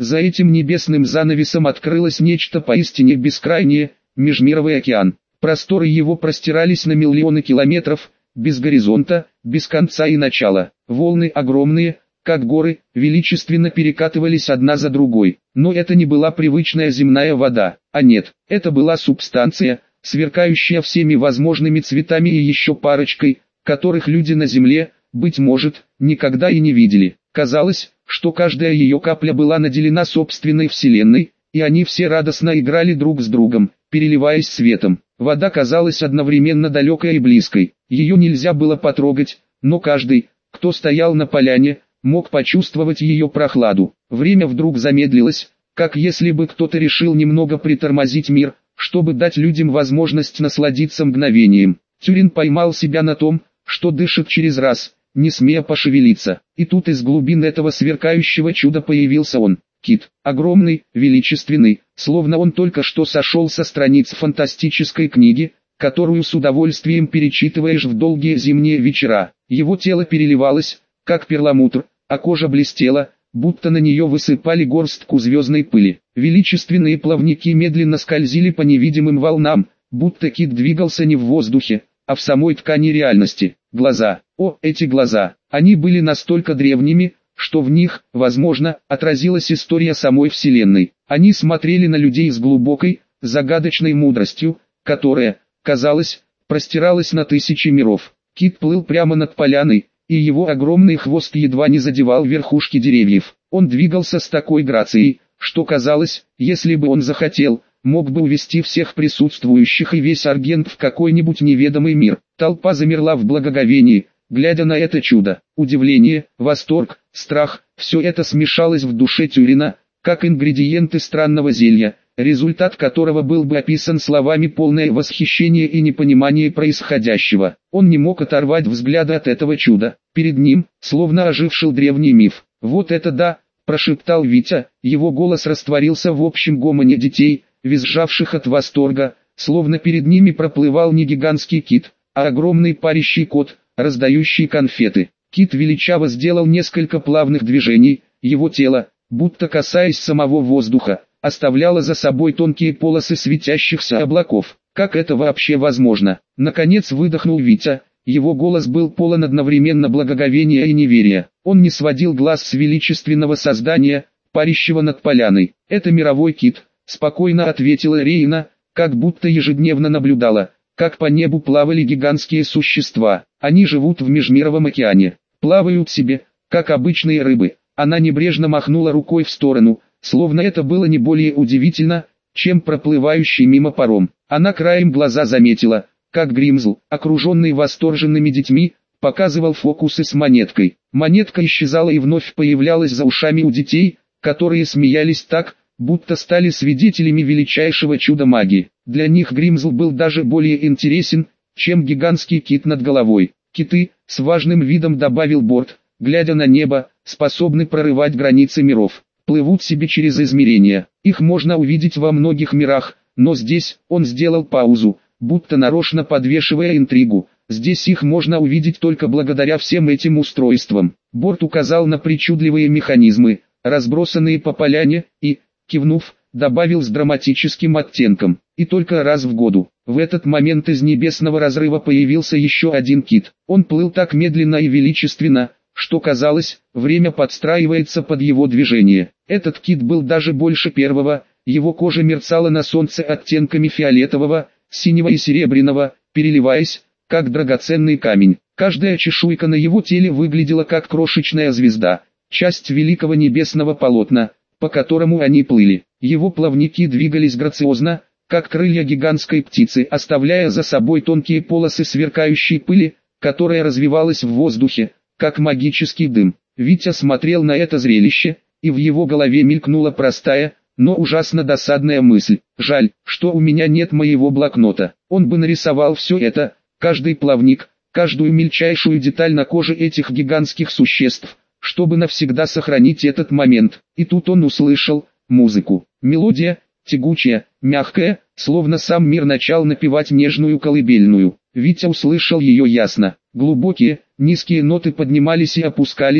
За этим небесным занавесом открылось нечто поистине бескрайнее, межмировый океан. Просторы его простирались на миллионы километров, без горизонта, без конца и начала. Волны огромные, как горы, величественно перекатывались одна за другой. Но это не была привычная земная вода, а нет, это была субстанция, сверкающая всеми возможными цветами и еще парочкой, которых люди на земле, быть может, никогда и не видели. Казалось, что каждая ее капля была наделена собственной вселенной, и они все радостно играли друг с другом, переливаясь светом. Вода казалась одновременно далекой и близкой. Ее нельзя было потрогать, но каждый, кто стоял на поляне, мог почувствовать ее прохладу. Время вдруг замедлилось, как если бы кто-то решил немного притормозить мир, чтобы дать людям возможность насладиться мгновением. Тюрин поймал себя на том, что дышит через раз, не смея пошевелиться. И тут из глубин этого сверкающего чуда появился он. Кит, огромный, величественный, словно он только что сошел со страниц фантастической книги, которую с удовольствием перечитываешь в долгие зимние вечера. Его тело переливалось, как перламутр, а кожа блестела, будто на нее высыпали горстку звездной пыли. Величественные плавники медленно скользили по невидимым волнам, будто кит двигался не в воздухе, а в самой ткани реальности. Глаза, о, эти глаза, они были настолько древними, что в них, возможно, отразилась история самой Вселенной. Они смотрели на людей с глубокой, загадочной мудростью, которая, казалось, простиралась на тысячи миров. Кит плыл прямо над поляной, и его огромный хвост едва не задевал верхушки деревьев. Он двигался с такой грацией, что казалось, если бы он захотел, мог бы увести всех присутствующих и весь Аргент в какой-нибудь неведомый мир. Толпа замерла в благоговении, глядя на это чудо. Удивление, восторг, страх – все это смешалось в душе Тюрина, как ингредиенты странного зелья, результат которого был бы описан словами полное восхищение и непонимание происходящего. Он не мог оторвать взгляда от этого чуда. Перед ним, словно оживший древний миф. «Вот это да!» – прошептал Витя, его голос растворился в общем гомоне детей, визжавших от восторга, словно перед ними проплывал не гигантский кит, а огромный парящий кот, раздающий конфеты. Кит величаво сделал несколько плавных движений, его тело, будто касаясь самого воздуха, оставляло за собой тонкие полосы светящихся облаков. Как это вообще возможно? Наконец выдохнул Витя, его голос был полон одновременно благоговения и неверия. Он не сводил глаз с величественного создания, парящего над поляной. «Это мировой кит», — спокойно ответила Рейна, как будто ежедневно наблюдала, как по небу плавали гигантские существа. Они живут в межмировом океане, плавают себе, как обычные рыбы. Она небрежно махнула рукой в сторону, словно это было не более удивительно, чем проплывающий мимо паром. Она краем глаза заметила, как Гримзл, окруженный восторженными детьми, показывал фокусы с монеткой. Монетка исчезала и вновь появлялась за ушами у детей, которые смеялись так, будто стали свидетелями величайшего чуда магии. Для них Гримзл был даже более интересен, чем гигантский кит над головой. Киты, с важным видом добавил Борт, глядя на небо, способны прорывать границы миров. Плывут себе через измерения. Их можно увидеть во многих мирах, но здесь, он сделал паузу, будто нарочно подвешивая интригу. Здесь их можно увидеть только благодаря всем этим устройствам. Борт указал на причудливые механизмы, разбросанные по поляне, и, кивнув, добавил с драматическим оттенком. И только раз в году. В этот момент из небесного разрыва появился еще один кит. Он плыл так медленно и величественно, что казалось, время подстраивается под его движение. Этот кит был даже больше первого, его кожа мерцала на солнце оттенками фиолетового, синего и серебряного, переливаясь, как драгоценный камень. Каждая чешуйка на его теле выглядела как крошечная звезда, часть великого небесного полотна, по которому они плыли. Его плавники двигались грациозно, как крылья гигантской птицы, оставляя за собой тонкие полосы сверкающей пыли, которая развивалась в воздухе, как магический дым. Витя смотрел на это зрелище, и в его голове мелькнула простая, но ужасно досадная мысль. Жаль, что у меня нет моего блокнота. Он бы нарисовал все это, каждый плавник, каждую мельчайшую деталь на коже этих гигантских существ, чтобы навсегда сохранить этот момент. И тут он услышал музыку. Мелодия, тягучая, мягкая, словно сам мир начал напевать нежную колыбельную. Витя услышал ее ясно. Глубокие, низкие ноты поднимались и опускались,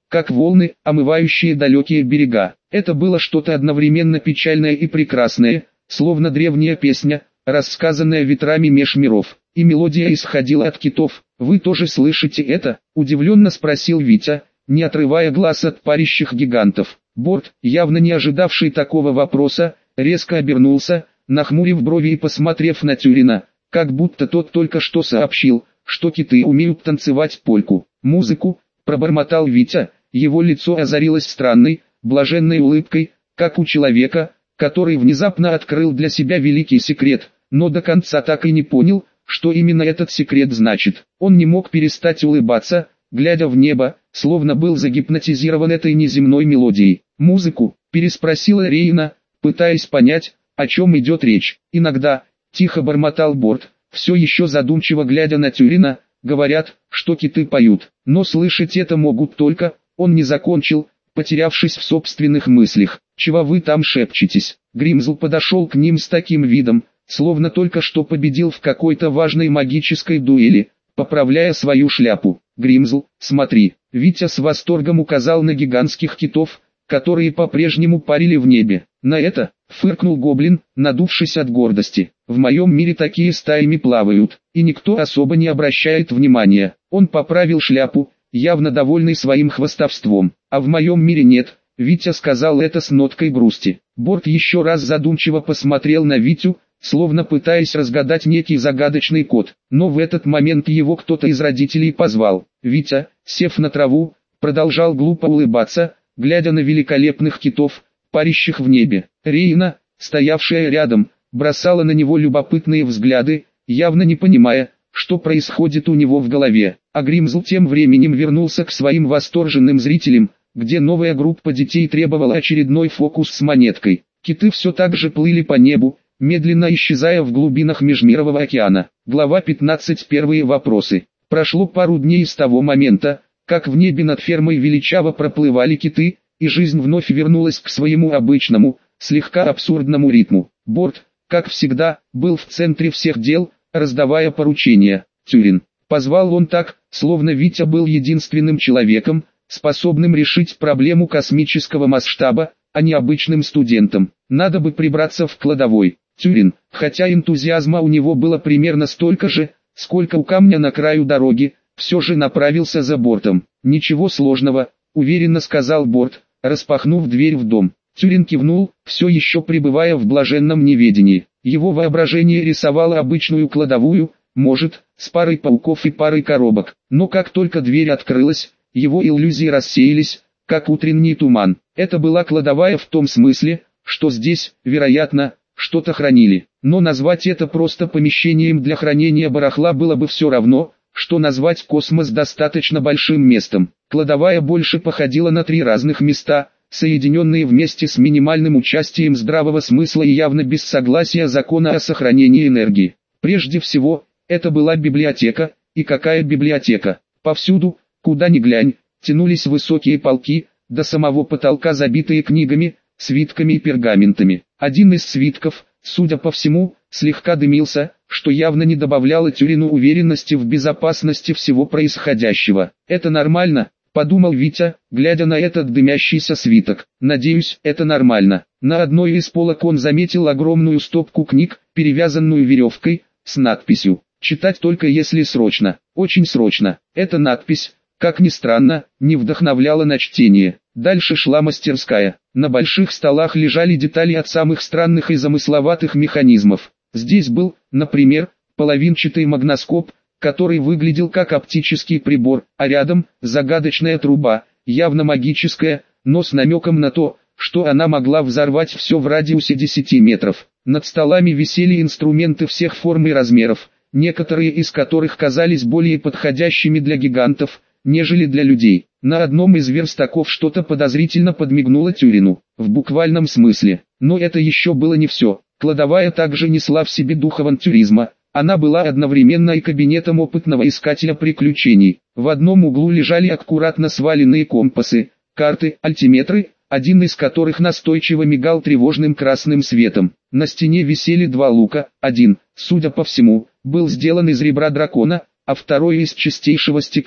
как волны, омывающие далекие берега. Это было что-то одновременно печальное и прекрасное, словно древняя песня, рассказанная ветрами меж миров. И мелодия исходила от китов. «Вы тоже слышите это?» – удивленно спросил Витя, не отрывая глаз от парящих гигантов. Борт, явно не ожидавший такого вопроса, резко обернулся, нахмурив брови и посмотрев на Тюрина, как будто тот только что сообщил, что киты умеют танцевать польку. «Музыку», – пробормотал Витя, его лицо озарилось странной, блаженной улыбкой, как у человека, который внезапно открыл для себя великий секрет, но до конца так и не понял, что именно этот секрет значит. Он не мог перестать улыбаться, глядя в небо, словно был загипнотизирован этой неземной мелодией. «Музыку?» – переспросила Рейна, пытаясь понять, о чем идет речь. «Иногда», – тихо бормотал Борт, все еще задумчиво глядя на Тюрина, «говорят, что киты поют, но слышать это могут только...» Он не закончил, потерявшись в собственных мыслях. «Чего вы там шепчетесь?» Гримзл подошел к ним с таким видом, словно только что победил в какой-то важной магической дуэли, поправляя свою шляпу. «Гримзл, смотри!» Витя с восторгом указал на гигантских китов, которые по-прежнему парили в небе. «На это?» — фыркнул гоблин, надувшись от гордости. «В моем мире такие стаями плавают, и никто особо не обращает внимания». Он поправил шляпу, явно довольный своим хвастовством. «А в моем мире нет», — Витя сказал это с ноткой грусти. Борт еще раз задумчиво посмотрел на Витю, словно пытаясь разгадать некий загадочный код. Но в этот момент его кто-то из родителей позвал. Витя, сев на траву, продолжал глупо улыбаться, глядя на великолепных китов, парящих в небе. Рейна, стоявшая рядом, бросала на него любопытные взгляды, явно не понимая, что происходит у него в голове. А Гримзл тем временем вернулся к своим восторженным зрителям, где новая группа детей требовала очередной фокус с монеткой. Киты все так же плыли по небу, медленно исчезая в глубинах Межмирового океана. Глава 15. Первые вопросы. Прошло пару дней с того момента, как в небе над фермой величаво проплывали киты, и жизнь вновь вернулась к своему обычному, слегка абсурдному ритму. Борт, как всегда, был в центре всех дел, раздавая поручения. «Тюрин», позвал он так, словно Витя был единственным человеком, способным решить проблему космического масштаба, а не обычным студентом. «Надо бы прибраться в кладовой». Тюрин, хотя энтузиазма у него было примерно столько же, сколько у камня на краю дороги, все же направился за Бортом. «Ничего сложного», — уверенно сказал Борт, распахнув дверь в дом. Тюрин кивнул, все еще пребывая в блаженном неведении. Его воображение рисовало обычную кладовую, может, с парой пауков и парой коробок. Но как только дверь открылась, его иллюзии рассеялись, как утренний туман. Это была кладовая в том смысле, что здесь, вероятно, что-то хранили. Но назвать это просто помещением для хранения барахла было бы все равно, что назвать космос достаточно большим местом. Кладовая больше походила на три разных места, соединенные вместе с минимальным участием здравого смысла и явно без согласия закона о сохранении энергии. Прежде всего, это была библиотека, и какая библиотека? Повсюду, куда ни глянь, тянулись высокие полки, до самого потолка забитые книгами, свитками и пергаментами. Один из свитков, судя по всему, слегка дымился, что явно не добавляло Тюрину уверенности в безопасности всего происходящего. «Это нормально?» — подумал Витя, глядя на этот дымящийся свиток. «Надеюсь, это нормально». На одной из полок он заметил огромную стопку книг, перевязанную веревкой, с надписью «Читать только если срочно». Очень срочно. Эта надпись, как ни странно, не вдохновляла на чтение. Дальше шла мастерская. На больших столах лежали детали от самых странных и замысловатых механизмов. Здесь был, например, половинчатый магноскоп, который выглядел как оптический прибор, а рядом загадочная труба, явно магическая, но с намеком на то, что она могла взорвать все в радиусе 10 метров. Над столами висели инструменты всех форм и размеров, некоторые из которых казались более подходящими для гигантов, нежели для людей. На одном из верстаков что-то подозрительно подмигнуло Тюрину, в буквальном смысле. Но это еще было не все. Кладовая также несла в себе дух авантюризма. Она была одновременно и кабинетом опытного искателя приключений. В одном углу лежали аккуратно сваленные компасы, карты, альтиметры, один из которых настойчиво мигал тревожным красным светом. На стене висели два лука, один, судя по всему, был сделан из ребра дракона, а второй из чистейшего стекла.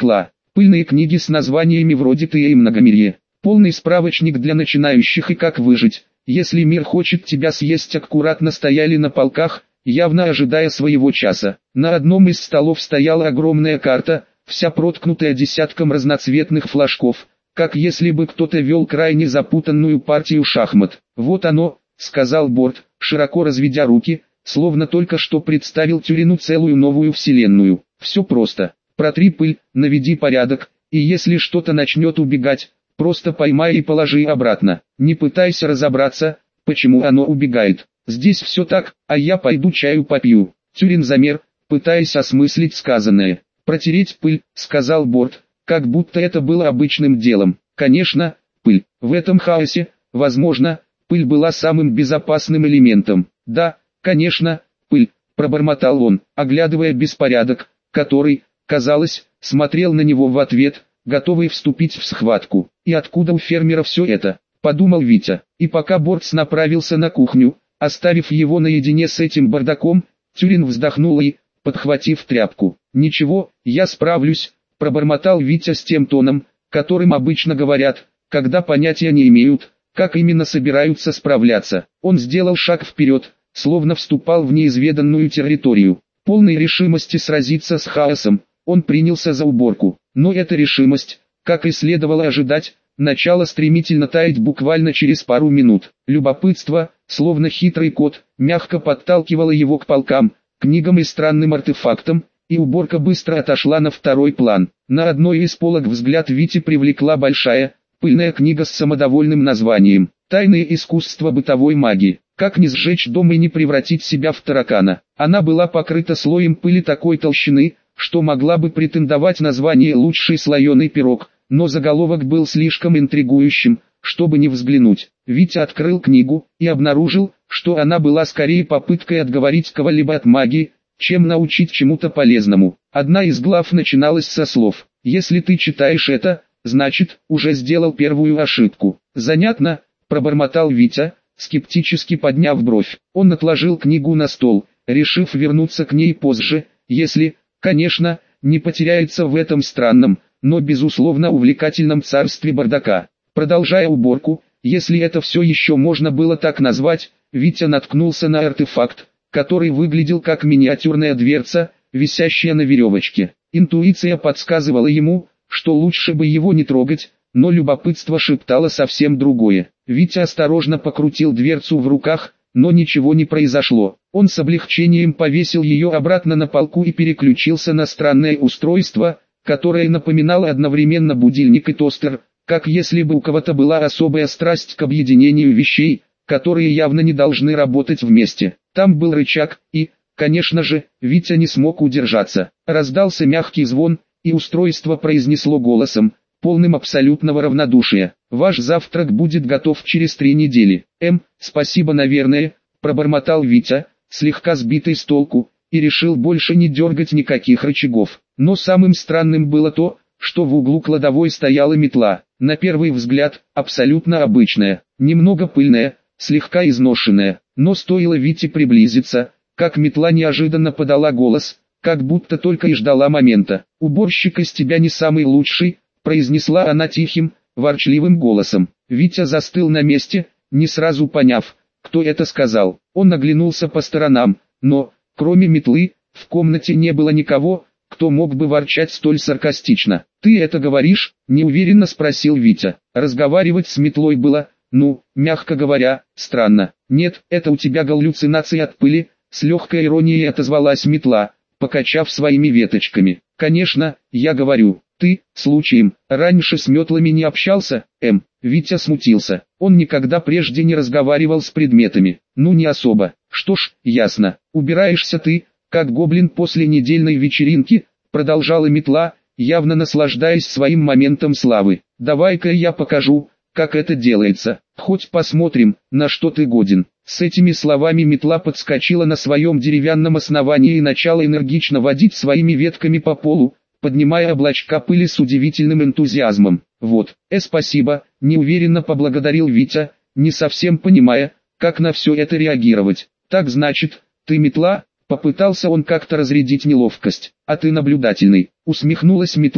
Пыльные книги с названиями вроде «Ты и многомирье». Полный справочник для начинающих и «Как выжить, если мир хочет тебя съесть» аккуратно стояли на полках, явно ожидая своего часа. На одном из столов стояла огромная карта, вся проткнутая десятком разноцветных флажков, как если бы кто-то вел крайне запутанную партию шахмат. «Вот оно», — сказал Борт, широко разведя руки, словно только что представил Тюрину целую новую вселенную. «Все просто. Протри пыль, наведи порядок, и если что-то начнет убегать, просто поймай и положи обратно. Не пытайся разобраться, почему оно убегает. Здесь все так, а я пойду чаю попью». Тюрин замер, пытаясь осмыслить сказанное. «Протереть пыль», — сказал Борт, как будто это было обычным делом. Конечно, пыль. В этом хаосе, возможно, пыль была самым безопасным элементом. «Да, конечно, пыль», — пробормотал он, оглядывая беспорядок, который, казалось, смотрел на него в ответ, готовый вступить в схватку. «И откуда у фермера все это?» — подумал Витя. И пока Бортс направился на кухню, оставив его наедине с этим бардаком, Тюрин вздохнул и, подхватив тряпку: «Ничего, я справлюсь», — пробормотал Витя с тем тоном, которым обычно говорят, когда понятия не имеют, как именно собираются справляться. Он сделал шаг вперед, словно вступал в неизведанную территорию. Полной решимости сразиться с хаосом, он принялся за уборку. Но эта решимость, как и следовало ожидать, начала стремительно таять буквально через пару минут. Любопытство, словно хитрый кот, мягко подталкивало его к полкам, книгам и странным артефактам, и уборка быстро отошла на второй план. На одной из полок взгляд Вити привлекла большая, пыльная книга с самодовольным названием «Тайные искусства бытовой магии. Как не сжечь дом и не превратить себя в таракана». Она была покрыта слоем пыли такой толщины, что могла бы претендовать на звание «Лучший слоеный пирог», но заголовок был слишком интригующим, чтобы не взглянуть. Витя открыл книгу и обнаружил, что она была скорее попыткой отговорить кого-либо от магии, чем научить чему-то полезному. Одна из глав начиналась со слов: «Если ты читаешь это, значит, уже сделал первую ошибку». «Занятно», — пробормотал Витя, скептически подняв бровь. Он отложил книгу на стол, решив вернуться к ней позже, если, конечно, не потеряется в этом странном, но безусловно увлекательном царстве бардака. Продолжая уборку, если это все еще можно было так назвать, Витя наткнулся на артефакт, который выглядел как миниатюрная дверца, висящая на веревочке. Интуиция подсказывала ему, что лучше бы его не трогать, но любопытство шептало совсем другое. Витя осторожно покрутил дверцу в руках, но ничего не произошло. Он с облегчением повесил ее обратно на полку и переключился на странное устройство, которое напоминало одновременно будильник и тостер, как если бы у кого-то была особая страсть к объединению вещей, которые явно не должны работать вместе. Там был рычаг, и, конечно же, Витя не смог удержаться. Раздался мягкий звон, и устройство произнесло голосом, полным абсолютного равнодушия: «Ваш завтрак будет готов через 3 недели». Спасибо, наверное», — пробормотал Витя, слегка сбитый с толку, и решил больше не дергать никаких рычагов. Но самым странным было то, что в углу кладовой стояла метла. На первый взгляд, абсолютно обычная, немного пыльная, слегка изношенная, но стоило Вите приблизиться, как метла неожиданно подала голос, как будто только и ждала момента. «Уборщик из тебя не самый лучший», — произнесла она тихим, ворчливым голосом. Витя застыл на месте, не сразу поняв, кто это сказал. Он оглянулся по сторонам, но, кроме метлы, в комнате не было никого, кто мог бы ворчать столь саркастично. «Ты это говоришь?» — неуверенно спросил Витя. Разговаривать с метлой было, мягко говоря, странно. «Нет, это у тебя галлюцинации от пыли», — с легкой иронией отозвалась метла, покачав своими веточками. «Конечно, я говорю, ты, случаем, раньше с метлами не общался?» Витя смутился. Он никогда прежде не разговаривал с предметами. Не особо. «Что ж, ясно. Убираешься ты, как гоблин после недельной вечеринки», — продолжала метла, явно наслаждаясь своим моментом славы. «Давай-ка я покажу, как это делается. Хоть посмотрим, на что ты годен». С этими словами метла подскочила на своем деревянном основании и начала энергично водить своими ветками по полу, поднимая облачка пыли с удивительным энтузиазмом. «Вот, спасибо», — неуверенно поблагодарил Витя, не совсем понимая, как на все это реагировать. «Так значит, ты метла?» — попытался он как-то разрядить неловкость. «А ты наблюдательный», — усмехнулась метла.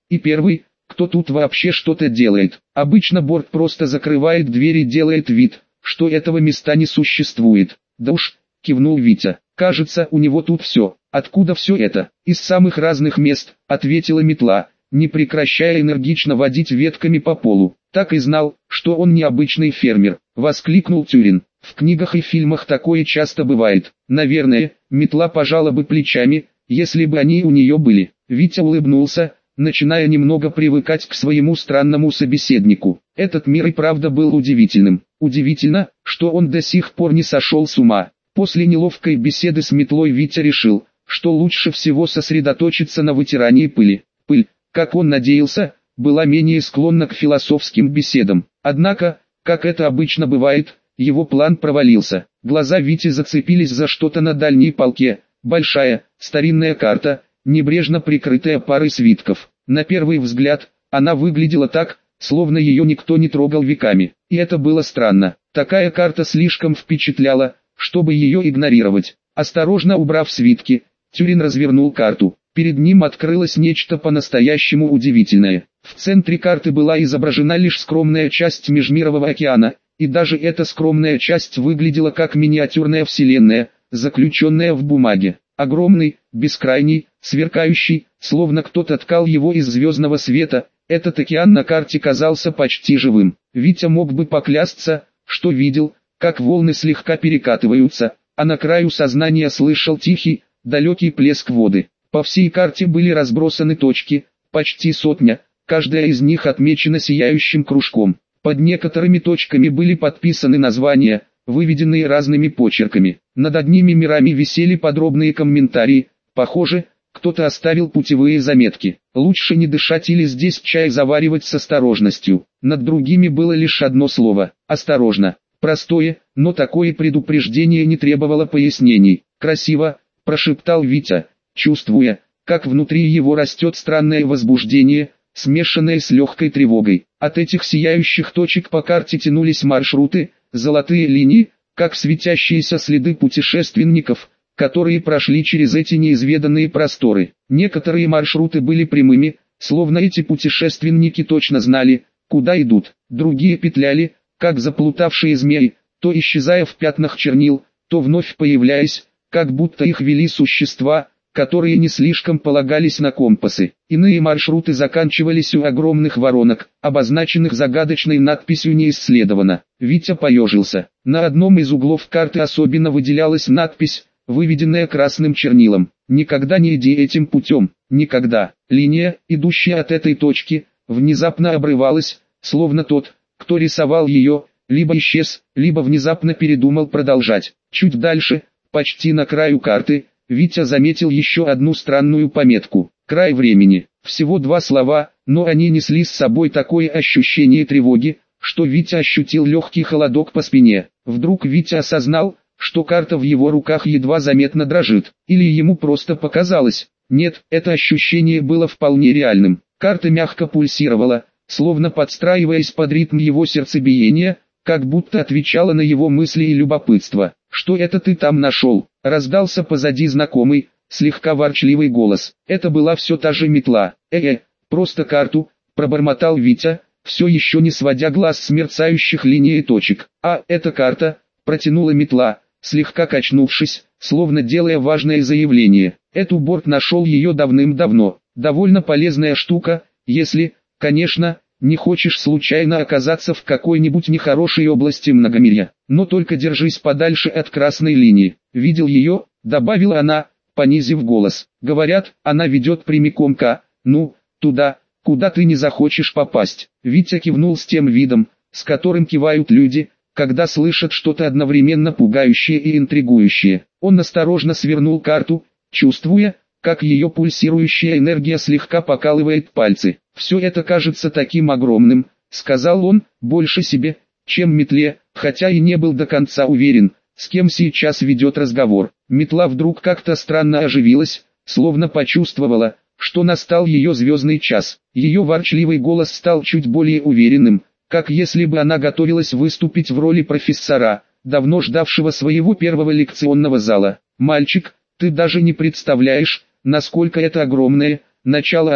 И первый, кто тут вообще что-то делает. Обычно Борг просто закрывает дверь и делает вид, что этого места не существует. Да уж, кивнул Витя. Кажется, у него тут все. Откуда все это? Из самых разных мест, ответила метла, не прекращая энергично водить ветками по полу. Так и знал, что он необычный фермер, воскликнул Тюрин. В книгах и фильмах такое часто бывает. Наверное, метла пожала бы плечами, если бы они у нее были. Витя улыбнулся, начиная немного привыкать к своему странному собеседнику. Этот мир и правда был удивительным. Удивительно, что он до сих пор не сошел с ума. После неловкой беседы с метлой Витя решил, что лучше всего сосредоточиться на вытирании пыли. Пыль, как он надеялся, была менее склонна к философским беседам. Однако, как это обычно бывает, его план провалился. Глаза Вити зацепились за что-то на дальней полке. Большая, старинная карта, небрежно прикрытая парой свитков. На первый взгляд, она выглядела так, словно ее никто не трогал веками. И это было странно. Такая карта слишком впечатляла, чтобы ее игнорировать. Осторожно убрав свитки, Тюрин развернул карту. Перед ним открылось нечто по-настоящему удивительное. В центре карты была изображена лишь скромная часть Межмирового океана, и даже эта скромная часть выглядела как миниатюрная вселенная, заключенная в бумаге. Огромный, бескрайний, сверкающий, словно кто-то ткал его из звездного света, этот океан на карте казался почти живым. Витя мог бы поклясться, что видел, как волны слегка перекатываются, а на краю сознания слышал тихий, далекий плеск воды. По всей карте были разбросаны точки, почти сотня, каждая из них отмечена сияющим кружком. Под некоторыми точками были подписаны названия, выведенные разными почерками. Над одними мирами висели подробные комментарии, похоже, кто-то оставил путевые заметки. Лучше не дышать или здесь чай заваривать с осторожностью. Над другими было лишь одно слово – осторожно. Простое, но такое предупреждение не требовало пояснений. «Красиво», – прошептал Витя, чувствуя, как внутри его растет странное возбуждение, смешанное с легкой тревогой. От этих сияющих точек по карте тянулись маршруты, золотые линии, как светящиеся следы путешественников, которые прошли через эти неизведанные просторы. Некоторые маршруты были прямыми, словно эти путешественники точно знали, куда идут. Другие петляли, как заплутавшие змеи, то исчезая в пятнах чернил, то вновь появляясь, как будто их вели существа, которые не слишком полагались на компасы. Иные маршруты заканчивались у огромных воронок, обозначенных загадочной надписью «Не исследовано». Витя поежился. На одном из углов карты особенно выделялась надпись, выведенная красным чернилом. «Никогда не иди этим путем, никогда». Линия, идущая от этой точки, внезапно обрывалась, словно тот, кто рисовал ее, либо исчез, либо внезапно передумал продолжать. Чуть дальше, почти на краю карты, Витя заметил еще одну странную пометку. «Край времени». Всего два слова, но они несли с собой такое ощущение тревоги, что Витя ощутил легкий холодок по спине. Вдруг Витя осознал, что карта в его руках едва заметно дрожит. Или ему просто показалось. Нет, это ощущение было вполне реальным. Карта мягко пульсировала, словно подстраиваясь под ритм его сердцебиения, как будто отвечала на его мысли и любопытство. «Что это ты там нашел?» — раздался позади знакомый, слегка ворчливый голос. Это была все та же метла. Просто карту», — пробормотал Витя, все еще не сводя глаз с мерцающих линий и точек. «А, это карта», — протянула метла, слегка качнувшись, словно делая важное заявление. Эту Борг нашел ее давным-давно. Довольно полезная штука, если, конечно, не хочешь случайно оказаться в какой-нибудь нехорошей области многомирья. Но только держись подальше от красной линии. «Видел ее?» — добавила она, понизив голос. «Говорят, она ведет прямиком туда, куда ты не захочешь попасть». Витя кивнул с тем видом, с которым кивают люди, когда слышат что-то одновременно пугающее и интригующее. Он осторожно свернул карту, чувствуя, как ее пульсирующая энергия слегка покалывает пальцы. «Все это кажется таким огромным», — сказал он, больше себе, чем метле, хотя и не был до конца уверен, с кем сейчас ведет разговор. Метла вдруг как-то странно оживилась, словно почувствовала, что настал ее звездный час. Ее ворчливый голос стал чуть более уверенным, как если бы она готовилась выступить в роли профессора, давно ждавшего своего первого лекционного зала. «Мальчик, ты даже не представляешь, насколько это огромное», — начала она,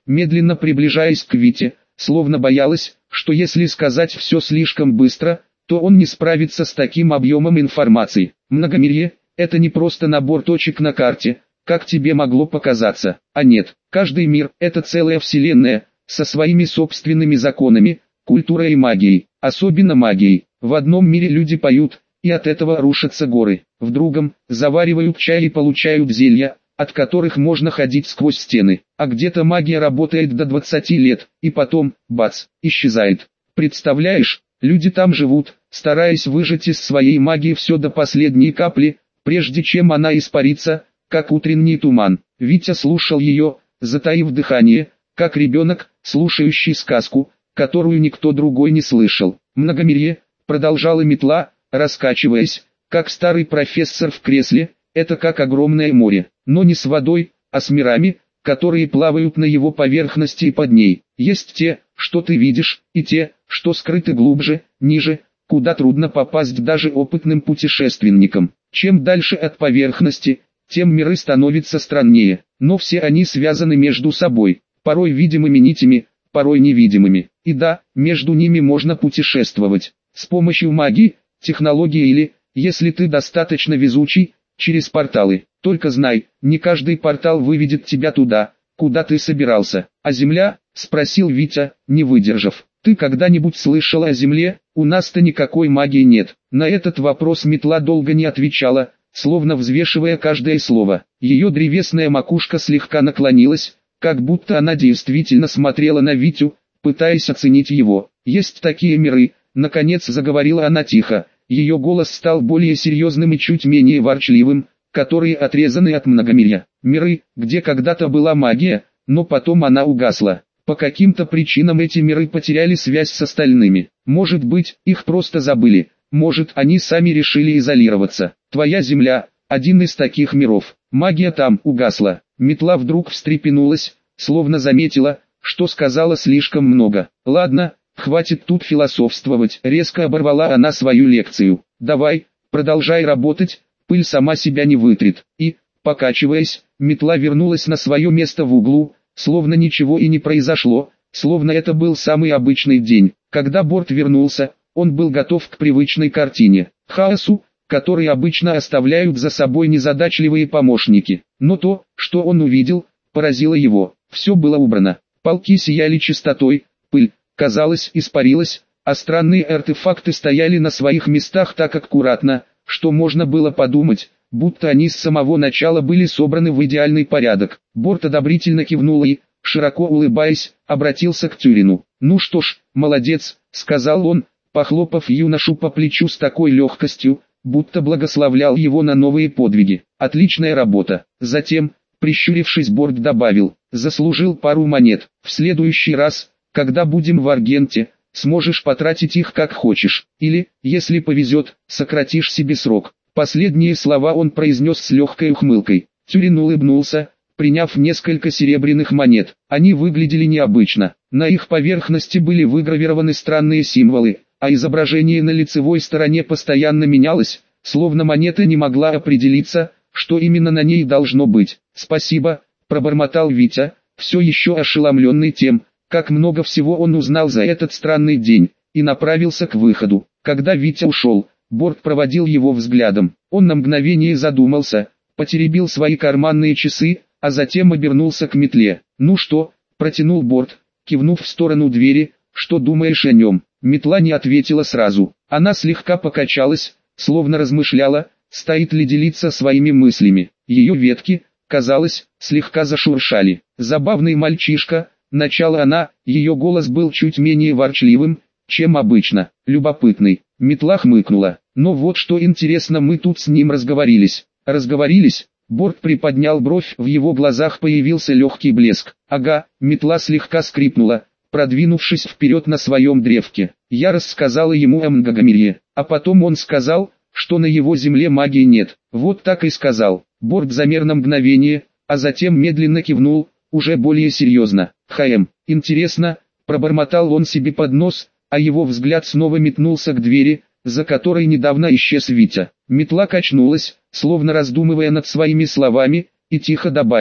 медленно приближаясь к Вите, словно боялась, что если сказать все слишком быстро, то он не справится с таким объемом информации. Многомирье – это не просто набор точек на карте, как тебе могло показаться. А нет, каждый мир – это целая вселенная, со своими собственными законами, культурой и магией. Особенно магией. В одном мире люди поют, и от этого рушатся горы. В другом – заваривают чай и получают зелья, от которых можно ходить сквозь стены. А где-то магия работает до 20 лет, и потом, бац, исчезает. Представляешь, люди там живут, стараясь выжать из своей магии все до последней капли, прежде чем она испарится, как утренний туман. Витя слушал ее, затаив дыхание, как ребенок, слушающий сказку, которую никто другой не слышал. Многомирье, продолжала метла, раскачиваясь, как старый профессор в кресле, это как огромное море, но не с водой, а с мирами, которые плавают на его поверхности и под ней. Есть те, что ты видишь, и те, что скрыты глубже, ниже, куда трудно попасть даже опытным путешественникам. Чем дальше от поверхности, тем миры становятся страннее, но все они связаны между собой, порой видимыми нитями, порой невидимыми. И да, между ними можно путешествовать, с помощью магии, технологии или, если ты достаточно везучий, через порталы. Только знай, не каждый портал выведет тебя туда, куда ты собирался. А Земля? Спросил Витя, не выдержав. Ты когда-нибудь слышал о Земле? У нас-то никакой магии нет. На этот вопрос метла долго не отвечала, словно взвешивая каждое слово. Ее древесная макушка слегка наклонилась, как будто она действительно смотрела на Витю, пытаясь оценить его. Есть такие миры, наконец заговорила она тихо. Ее голос стал более серьезным и чуть менее ворчливым, которые отрезаны от многомирья. Миры, где когда-то была магия, но потом она угасла. По каким-то причинам эти миры потеряли связь с остальными. Может быть, их просто забыли, может, они сами решили изолироваться. Твоя Земля – один из таких миров. Магия там угасла. Метла вдруг встрепенулась, словно заметила, что сказала слишком много. Ладно, хватит тут философствовать. Резко оборвала она свою лекцию. Давай, продолжай работать, пыль сама себя не вытрет. И, покачиваясь, метла вернулась на свое место в углу, словно ничего и не произошло, словно это был самый обычный день. Когда Борт вернулся, он был готов к привычной картине. Хаосу, который обычно оставляют за собой незадачливые помощники. Но то, что он увидел, поразило его. Все было убрано. Полки сияли чистотой, пыль, казалось, испарилась, а странные артефакты стояли на своих местах так аккуратно, что можно было подумать, будто они с самого начала были собраны в идеальный порядок. Борт одобрительно кивнул и, широко улыбаясь, обратился к Тюрину. «Ну что ж, молодец», — сказал он, похлопав юношу по плечу с такой легкостью, будто благословлял его на новые подвиги. «Отличная работа». Затем, прищурившись, Борт добавил: «Заслужил пару монет. В следующий раз, когда будем в Аргенте, сможешь потратить их как хочешь, или, если повезет, сократишь себе срок». Последние слова он произнес с легкой ухмылкой. Тюрин улыбнулся, приняв несколько серебряных монет. Они выглядели необычно. На их поверхности были выгравированы странные символы, а изображение на лицевой стороне постоянно менялось, словно монета не могла определиться, что именно на ней должно быть. «Спасибо», — пробормотал Витя, все еще ошеломленный тем, как много всего он узнал за этот странный день, и направился к выходу. Когда Витя ушел, Борт проводил его взглядом. Он на мгновение задумался, потеребил свои карманные часы, а затем обернулся к метле. «Ну что?» – протянул Борт, кивнув в сторону двери. «Что думаешь о нем?» Метла не ответила сразу. Она слегка покачалась, словно размышляла, стоит ли делиться своими мыслями. Ее ветки, казалось, слегка зашуршали. «Забавный мальчишка», – начала она, ее голос был чуть менее ворчливым, чем обычно. «Любопытный». Метла хмыкнула. «Но вот что интересно, мы тут с ним разговорились». «Разговорились?» Борт приподнял бровь, в его глазах появился легкий блеск. «Ага», метла слегка скрипнула, продвинувшись вперед на своем древке. «Я рассказала ему о Многомирье, а потом он сказал, что на его земле магии нет». «Вот так и сказал». Борт замер на мгновение, а затем медленно кивнул, уже более серьезно. Интересно», пробормотал он себе под нос, а его взгляд снова метнулся к двери, за которой недавно исчез Витя. Метла качнулась, словно раздумывая над своими словами, и тихо добавила: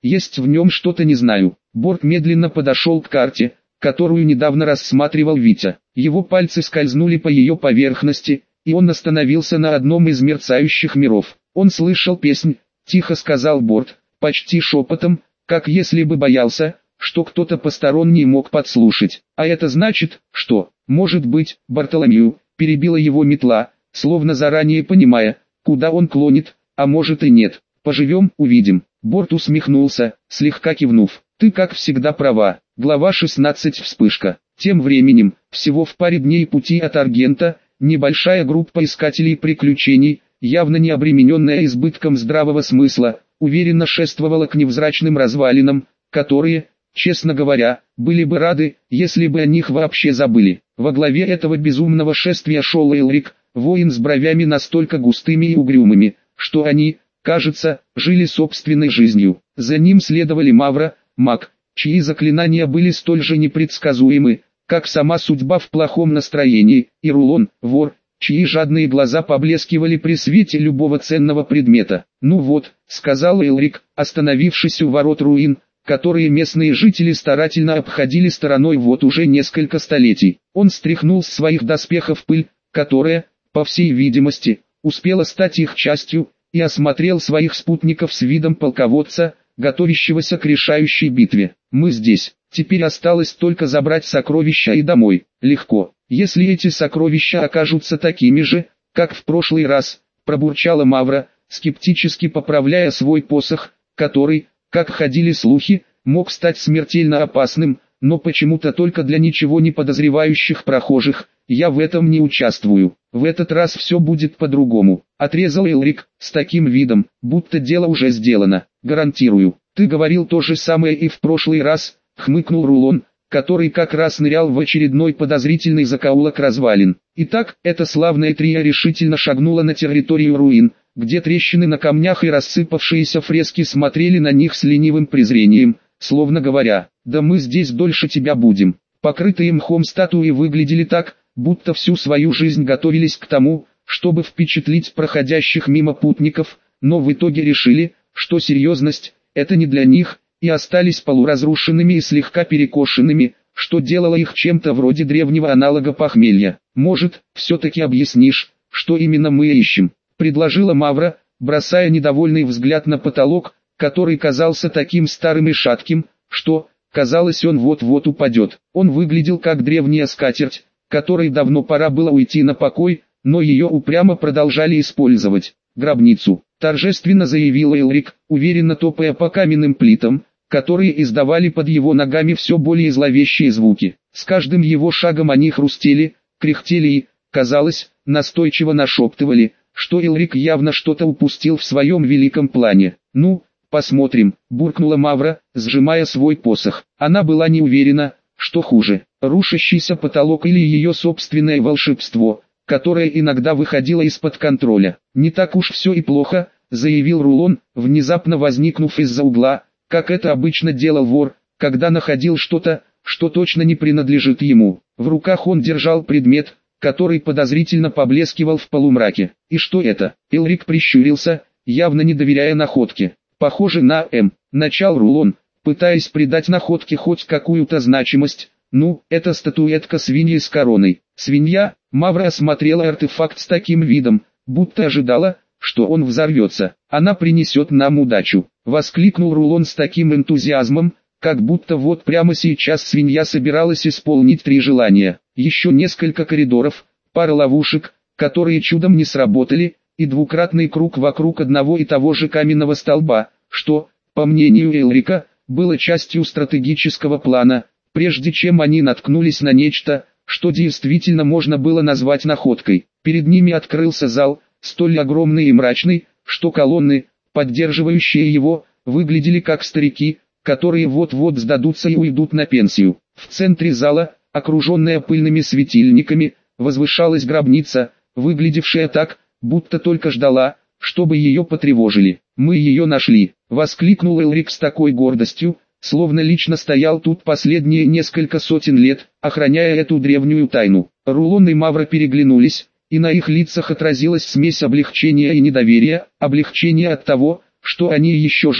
Есть в нем что-то, не знаю. Борт медленно подошел к карте, которую недавно рассматривал Витя. Его пальцы скользнули по ее поверхности, и он остановился на одном из мерцающих миров. Он слышал песнь, тихо сказал Борт, почти шепотом, как если бы боялся, что кто-то посторонний мог подслушать. А это значит, что, может быть, Бартоломью, перебила его метла, словно заранее понимая, куда он клонит, а может и нет. Поживем, увидим. Борт усмехнулся, слегка кивнув. Ты как всегда права. Глава 16. Вспышка. Тем временем, всего в паре дней пути от Аргента, небольшая группа искателей приключений, явно не обремененная избытком здравого смысла, уверенно шествовала к невзрачным развалинам, которые, честно говоря, были бы рады, если бы о них вообще забыли. Во главе этого безумного шествия шел Элрик, воин с бровями настолько густыми и угрюмыми, что они, кажется, жили собственной жизнью. За ним следовали Мавра, маг, чьи заклинания были столь же непредсказуемы, как сама судьба в плохом настроении, и Рулон, вор, чьи жадные глаза поблескивали при свете любого ценного предмета. «Ну вот», — сказал Элрик, остановившись у ворот руин, которые местные жители старательно обходили стороной вот уже несколько столетий. Он стряхнул с своих доспехов пыль, которая, по всей видимости, успела стать их частью, и осмотрел своих спутников с видом полководца, готовящегося к решающей битве. «Мы здесь, теперь осталось только забрать сокровища и домой. Легко, если эти сокровища окажутся такими же, как в прошлый раз», пробурчала Мавра, скептически поправляя свой посох, который, как ходили слухи, мог стать смертельно опасным, но почему-то только для ничего не подозревающих прохожих. «Я в этом не участвую. В этот раз все будет по-другому», — отрезал Элрик, с таким видом, будто дело уже сделано. «Гарантирую. Ты говорил то же самое и в прошлый раз», — хмыкнул Рулон, который как раз нырял в очередной подозрительный закоулок развалин. Итак, это славное трио решительно шагнуло на территорию руин, где трещины на камнях и рассыпавшиеся фрески смотрели на них с ленивым презрением, словно говоря: «Да мы здесь дольше тебя будем». Покрытые мхом статуи выглядели так, будто всю свою жизнь готовились к тому, чтобы впечатлить проходящих мимо путников, но в итоге решили, что серьезность – это не для них, и остались полуразрушенными и слегка перекошенными, что делало их чем-то вроде древнего аналога похмелья. «Может, все-таки объяснишь, что именно мы ищем?» – предложила Мавра, бросая недовольный взгляд на потолок, который казался таким старым и шатким, что, казалось, он вот-вот упадет. Он выглядел как древняя скатерть, которой давно пора было уйти на покой, но ее упрямо продолжали использовать. «Гробницу», — торжественно заявил Элрик, уверенно топая по каменным плитам, которые издавали под его ногами все более зловещие звуки. С каждым его шагом они хрустели, кряхтели и, казалось, настойчиво нашептывали, что Элрик явно что-то упустил в своем великом плане. «Ну, посмотрим», — буркнула Мавра, сжимая свой посох. Она была не уверена, что хуже, рушащийся потолок или ее собственное волшебство, которое иногда выходило из-под контроля. «Не так уж все и плохо», — заявил Рулон, внезапно возникнув из-за угла, как это обычно делал вор, когда находил что-то, что точно не принадлежит ему. В руках он держал предмет, который подозрительно поблескивал в полумраке. «И что это?» Элрик прищурился, явно не доверяя находке. «Похоже на начал Рулон, пытаясь придать находке хоть какую-то значимость. «Ну, это статуэтка свиньи с короной». «Свинья?» Мавра осмотрела артефакт с таким видом, будто ожидала, что он взорвется. «Она принесет нам удачу», — воскликнул Рулон с таким энтузиазмом, как будто вот прямо сейчас свинья собиралась исполнить 3 желания. Еще несколько коридоров, пара ловушек, которые чудом не сработали, и двукратный круг вокруг одного и того же каменного столба, что, по мнению Элрика, было частью стратегического плана, прежде чем они наткнулись на нечто, что действительно можно было назвать находкой. Перед ними открылся зал, столь огромный и мрачный, что колонны, поддерживающие его, выглядели как старики, которые вот-вот сдадутся и уйдут на пенсию. В центре зала, окруженная пыльными светильниками, возвышалась гробница, выглядевшая так, будто только ждала, чтобы ее потревожили. «Мы ее нашли», — воскликнул Элрик с такой гордостью, словно лично стоял тут последние несколько сотен лет, охраняя эту древнюю тайну. Рулон и Мавра переглянулись, и на их лицах отразилась смесь облегчения и недоверия, облегчение от того, что они еще живы,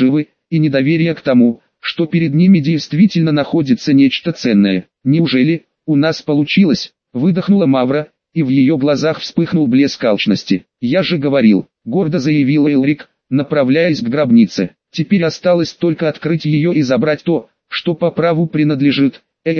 и недоверия к тому, что перед ними действительно находится нечто ценное. «Неужели у нас получилось?» — выдохнула Мавра, и в ее глазах вспыхнул блеск алчности. «Я же говорил», — гордо заявил Элрик, направляясь к гробнице. «Теперь осталось только открыть ее и забрать то, что по праву принадлежит,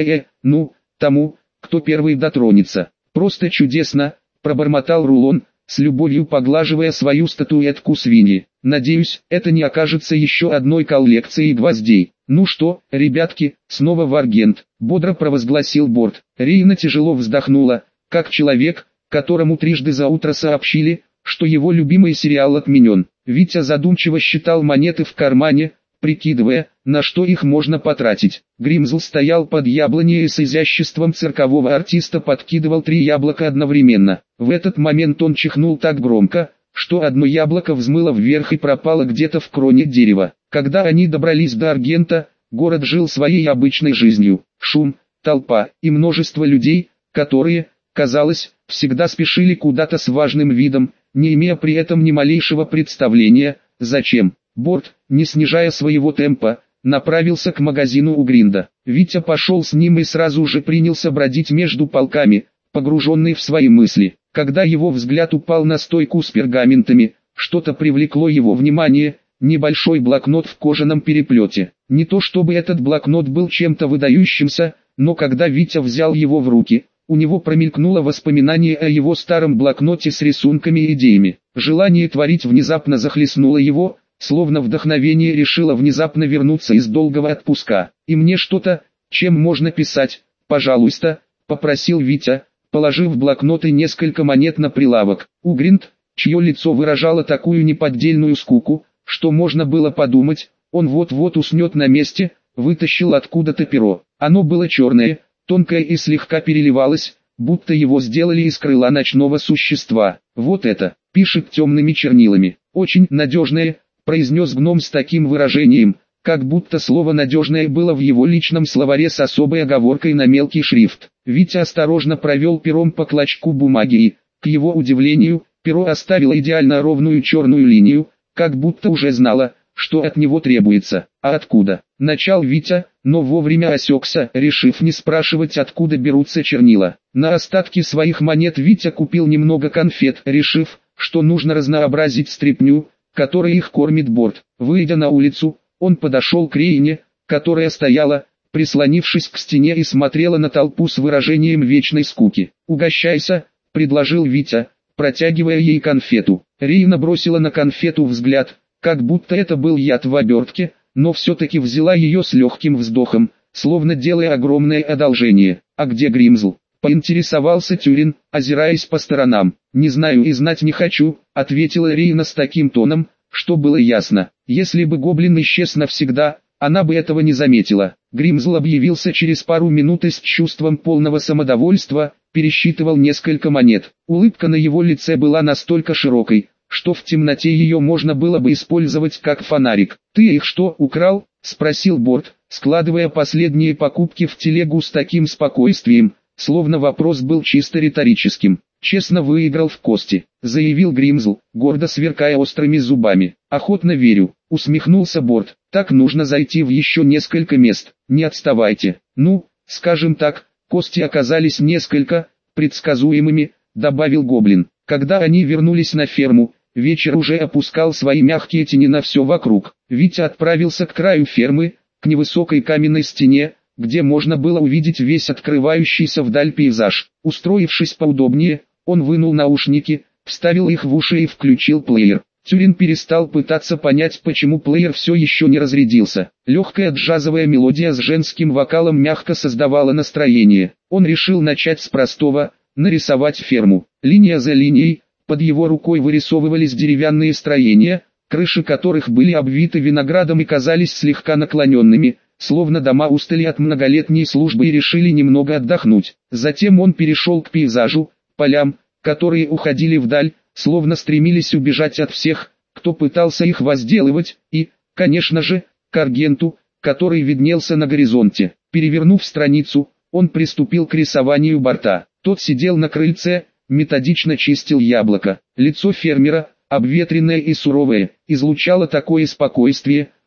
тому, кто первый дотронется». «Просто чудесно», — пробормотал Рулон, с любовью поглаживая свою статуэтку свиньи. «Надеюсь, это не окажется еще одной коллекцией гвоздей». «Ну что, ребятки, снова в Аргент», — бодро провозгласил Борт. Рейна тяжело вздохнула, как человек, которому трижды за утро сообщили, что его любимый сериал отменен. Витя задумчиво считал монеты в кармане, прикидывая, на что их можно потратить. Гримзл стоял под яблоней и с изяществом циркового артиста подкидывал 3 яблока одновременно. В этот момент он чихнул так громко, что одно яблоко взмыло вверх и пропало где-то в кроне дерева. Когда они добрались до Аргента, город жил своей обычной жизнью. Шум, толпа и множество людей, которые, казалось, всегда спешили куда-то с важным видом, не имея при этом ни малейшего представления, зачем. Борт, не снижая своего темпа, направился к магазину у Гринда. Витя пошел с ним и сразу же принялся бродить между полками, погруженный в свои мысли. Когда его взгляд упал на стойку с пергаментами, что-то привлекло его внимание, небольшой блокнот в кожаном переплете. Не то чтобы этот блокнот был чем-то выдающимся, но когда Витя взял его в руки, у него промелькнуло воспоминание о его старом блокноте с рисунками и идеями. Желание творить внезапно захлестнуло его, словно вдохновение решило внезапно вернуться из долгого отпуска. «И мне что-то, чем можно писать, пожалуйста», — попросил Витя, положив блокнот и несколько монет на прилавок. Угринд, чье лицо выражало такую неподдельную скуку, что можно было подумать, он вот-вот уснет на месте, вытащил откуда-то перо. Оно было черное, тонкое и слегка переливалось, будто его сделали из крыла ночного существа. «Вот это», — пишет темными чернилами, — «очень надежное», — произнес гном с таким выражением, как будто слово «надежное» было в его личном словаре с особой оговоркой на мелкий шрифт. Витя осторожно провел пером по клочку бумаги и, к его удивлению, перо оставило идеально ровную черную линию, как будто уже знало, что от него требуется. «А откуда?» — начал Витя, но вовремя осекся, решив не спрашивать, откуда берутся чернила. На остатки своих монет Витя купил немного конфет, решив, что нужно разнообразить стряпню, которой их кормит Борт. Выйдя на улицу, он подошел к Рейне, которая стояла, прислонившись к стене и смотрела на толпу с выражением вечной скуки. «Угощайся», — предложил Витя, протягивая ей конфету. Рейна бросила на конфету взгляд, как будто это был яд в обертке, но все-таки взяла ее с легким вздохом, словно делая огромное одолжение. «А где Гримзл?» — поинтересовался Тюрин, озираясь по сторонам. «Не знаю и знать не хочу», — ответила Рейна с таким тоном, что было ясно. Если бы гоблин исчез навсегда, она бы этого не заметила. Гримзл объявился через пару минут и с чувством полного самодовольства пересчитывал несколько монет. Улыбка на его лице была настолько широкой, что в темноте ее можно было бы использовать как фонарик. «Ты их что, украл?» — спросил Борт, складывая последние покупки в телегу с таким спокойствием, словно вопрос был чисто риторическим. «Честно выиграл в кости», — заявил Гримзл, гордо сверкая острыми зубами. «Охотно верю», — усмехнулся Борт. «Так нужно зайти в еще несколько мест, не отставайте». «Ну, скажем так, кости оказались несколько предсказуемыми», — добавил Гоблин. Когда они вернулись на ферму, вечер уже опускал свои мягкие тени на все вокруг. Витя отправился к краю фермы, к невысокой каменной стене, где можно было увидеть весь открывающийся вдаль пейзаж. Устроившись поудобнее, он вынул наушники, вставил их в уши и включил плеер. Тюрин перестал пытаться понять, почему плеер все еще не разрядился. Легкая джазовая мелодия с женским вокалом мягко создавала настроение. Он решил начать с простого – нарисовать ферму. Линия за линией, под его рукой вырисовывались деревянные строения, крыши которых были обвиты виноградом и казались слегка наклоненными, словно дома устали от многолетней службы и решили немного отдохнуть. Затем он перешел к пейзажу, полям, которые уходили вдаль, словно стремились убежать от всех, кто пытался их возделывать, и, конечно же, к Аргенту, который виднелся на горизонте. Перевернув страницу, он приступил к рисованию Борта. Тот сидел на крыльце, методично чистил яблоко. Лицо фермера, обветренное и суровое, излучало такое спокойствие,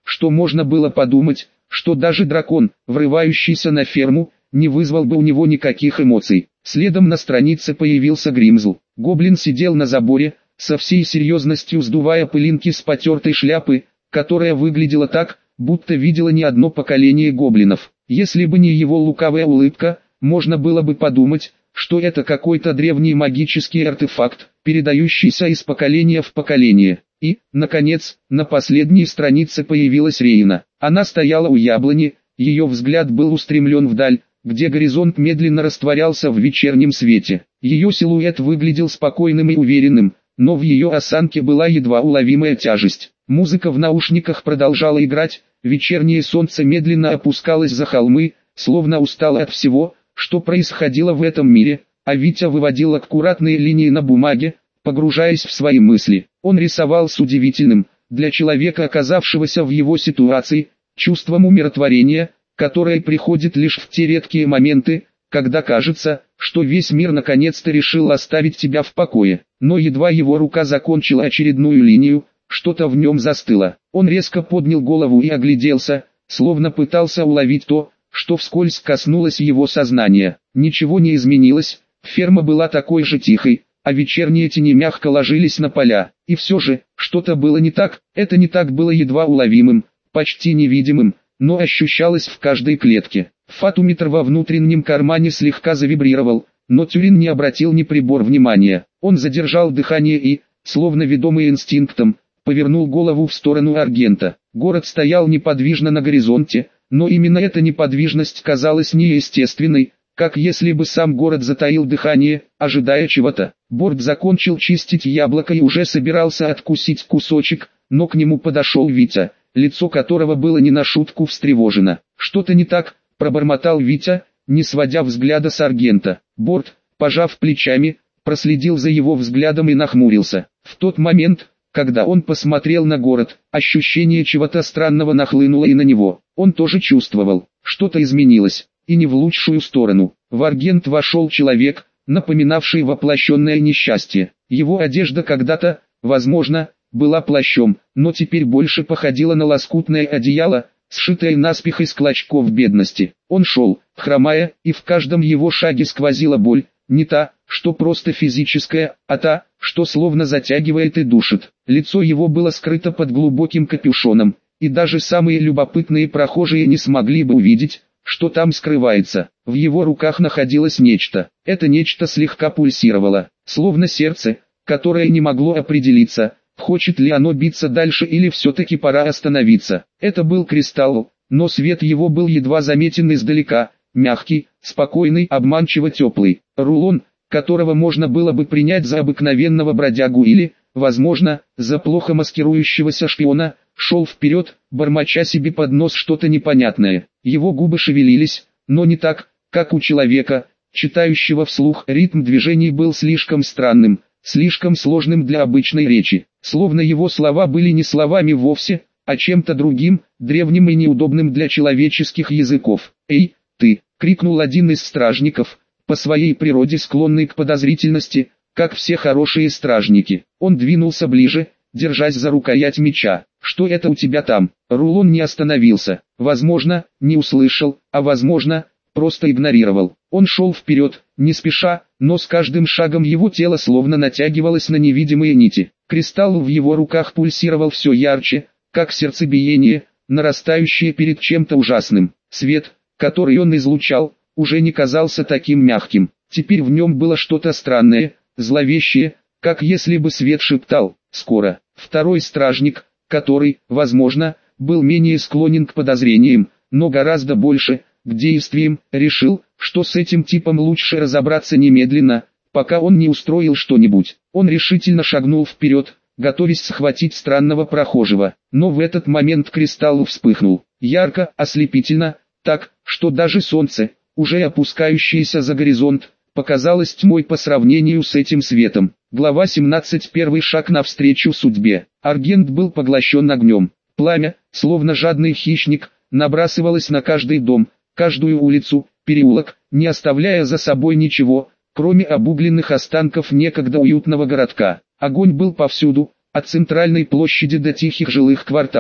что можно было подумать, что даже дракон, врывающийся на ферму, не вызвал бы у него никаких эмоций. Следом на странице появился Гримзл. Гоблин сидел на заборе, со всей серьезностью сдувая пылинки с потертой шляпы, которая выглядела так, будто видела не одно поколение гоблинов. Если бы не его лукавая улыбка, можно было бы подумать, что это какой-то древний магический артефакт, передающийся из поколения в поколение. И, наконец, на последней странице появилась Рейна. Она стояла у яблони, ее взгляд был устремлен вдаль, где горизонт медленно растворялся в вечернем свете. Ее силуэт выглядел спокойным и уверенным, но в ее осанке была едва уловимая тяжесть. Музыка в наушниках продолжала играть, вечернее солнце медленно опускалось за холмы, словно устало от всего, что происходило в этом мире, а Витя выводил аккуратные линии на бумаге, погружаясь в свои мысли. Он рисовал с удивительным, для человека, оказавшегося в его ситуации, чувством умиротворения, которое приходит лишь в те редкие моменты, когда кажется, что весь мир наконец-то решил оставить тебя в покое. Но едва его рука закончила очередную линию, что-то в нем застыло. Он резко поднял голову и огляделся, словно пытался уловить то, что вскользь коснулось его сознания. Ничего не изменилось, ферма была такой же тихой, а вечерние тени мягко ложились на поля. И все же, что-то было не так, это не так было едва уловимым, почти невидимым, но ощущалось в каждой клетке. Фатометр во внутреннем кармане слегка завибрировал, но Тюрин не обратил ни прибор внимания. Он задержал дыхание и, словно ведомый инстинктом, повернул голову в сторону Аргента. Город стоял неподвижно на горизонте, но именно эта неподвижность казалась неестественной, как если бы сам город затаил дыхание, ожидая чего-то. Борд закончил чистить яблоко и уже собирался откусить кусочек, но к нему подошел Витя, лицо которого было не на шутку встревожено. «Что-то не так», — пробормотал Витя, не сводя взгляда с Аргента. Борд, пожав плечами, проследил за его взглядом и нахмурился. В тот момент, когда он посмотрел на город, ощущение чего-то странного нахлынуло и на него. Он тоже чувствовал, что-то изменилось, и не в лучшую сторону. В Аргент вошел человек, напоминавший воплощенное несчастье. Его одежда когда-то, возможно, была плащом, но теперь больше походила на лоскутное одеяло, сшитое наспех из клочков бедности. Он шел, хромая, и в каждом его шаге сквозила боль, не та, что просто физическая, а та, что словно затягивает и душит. Лицо его было скрыто под глубоким капюшоном, и даже самые любопытные прохожие не смогли бы увидеть, что там скрывается. В его руках находилось нечто. Это нечто слегка пульсировало, словно сердце, которое не могло определиться, хочет ли оно биться дальше или все-таки пора остановиться. Это был кристалл, но свет его был едва заметен издалека, мягкий, спокойный, обманчиво теплый. Рулон, которого можно было бы принять за обыкновенного бродягу или, возможно, за плохо маскирующегося шпиона, шел вперед, бормоча себе под нос что-то непонятное. Его губы шевелились, но не так, как у человека, читающего вслух. Ритм движений был слишком странным, слишком сложным для обычной речи, словно его слова были не словами вовсе, а чем-то другим, древним и неудобным для человеческих языков. «Эй, ты!» — крикнул один из стражников, по своей природе склонный к подозрительности, как все хорошие стражники. Он двинулся ближе, держась за рукоять меча. «Что это у тебя там?» Рулон не остановился, возможно, не услышал, а возможно, просто игнорировал. Он шел вперед, не спеша, но с каждым шагом его тело словно натягивалось на невидимые нити. Кристалл в его руках пульсировал все ярче, как сердцебиение, нарастающее перед чем-то ужасным. Свет, который он излучал, уже не казался таким мягким. Теперь в нем было что-то странное, зловещее, как если бы свет шептал «скоро». Второй стражник, который, возможно, был менее склонен к подозрениям, но гораздо больше, к действиям, решил, что с этим типом лучше разобраться немедленно, пока он не устроил что-нибудь. Он решительно шагнул вперед, готовясь схватить странного прохожего, но в этот момент кристалл вспыхнул, ярко, ослепительно, так, что даже солнце, уже опускающееся за горизонт, показалось тьмой по сравнению с этим светом. Глава 17. Первый шаг навстречу судьбе. Аргент был поглощен огнем. Пламя, словно жадный хищник, набрасывалось на каждый дом, каждую улицу, переулок, не оставляя за собой ничего, кроме обугленных останков некогда уютного городка. Огонь был повсюду, от центральной площади до тихих жилых кварталов.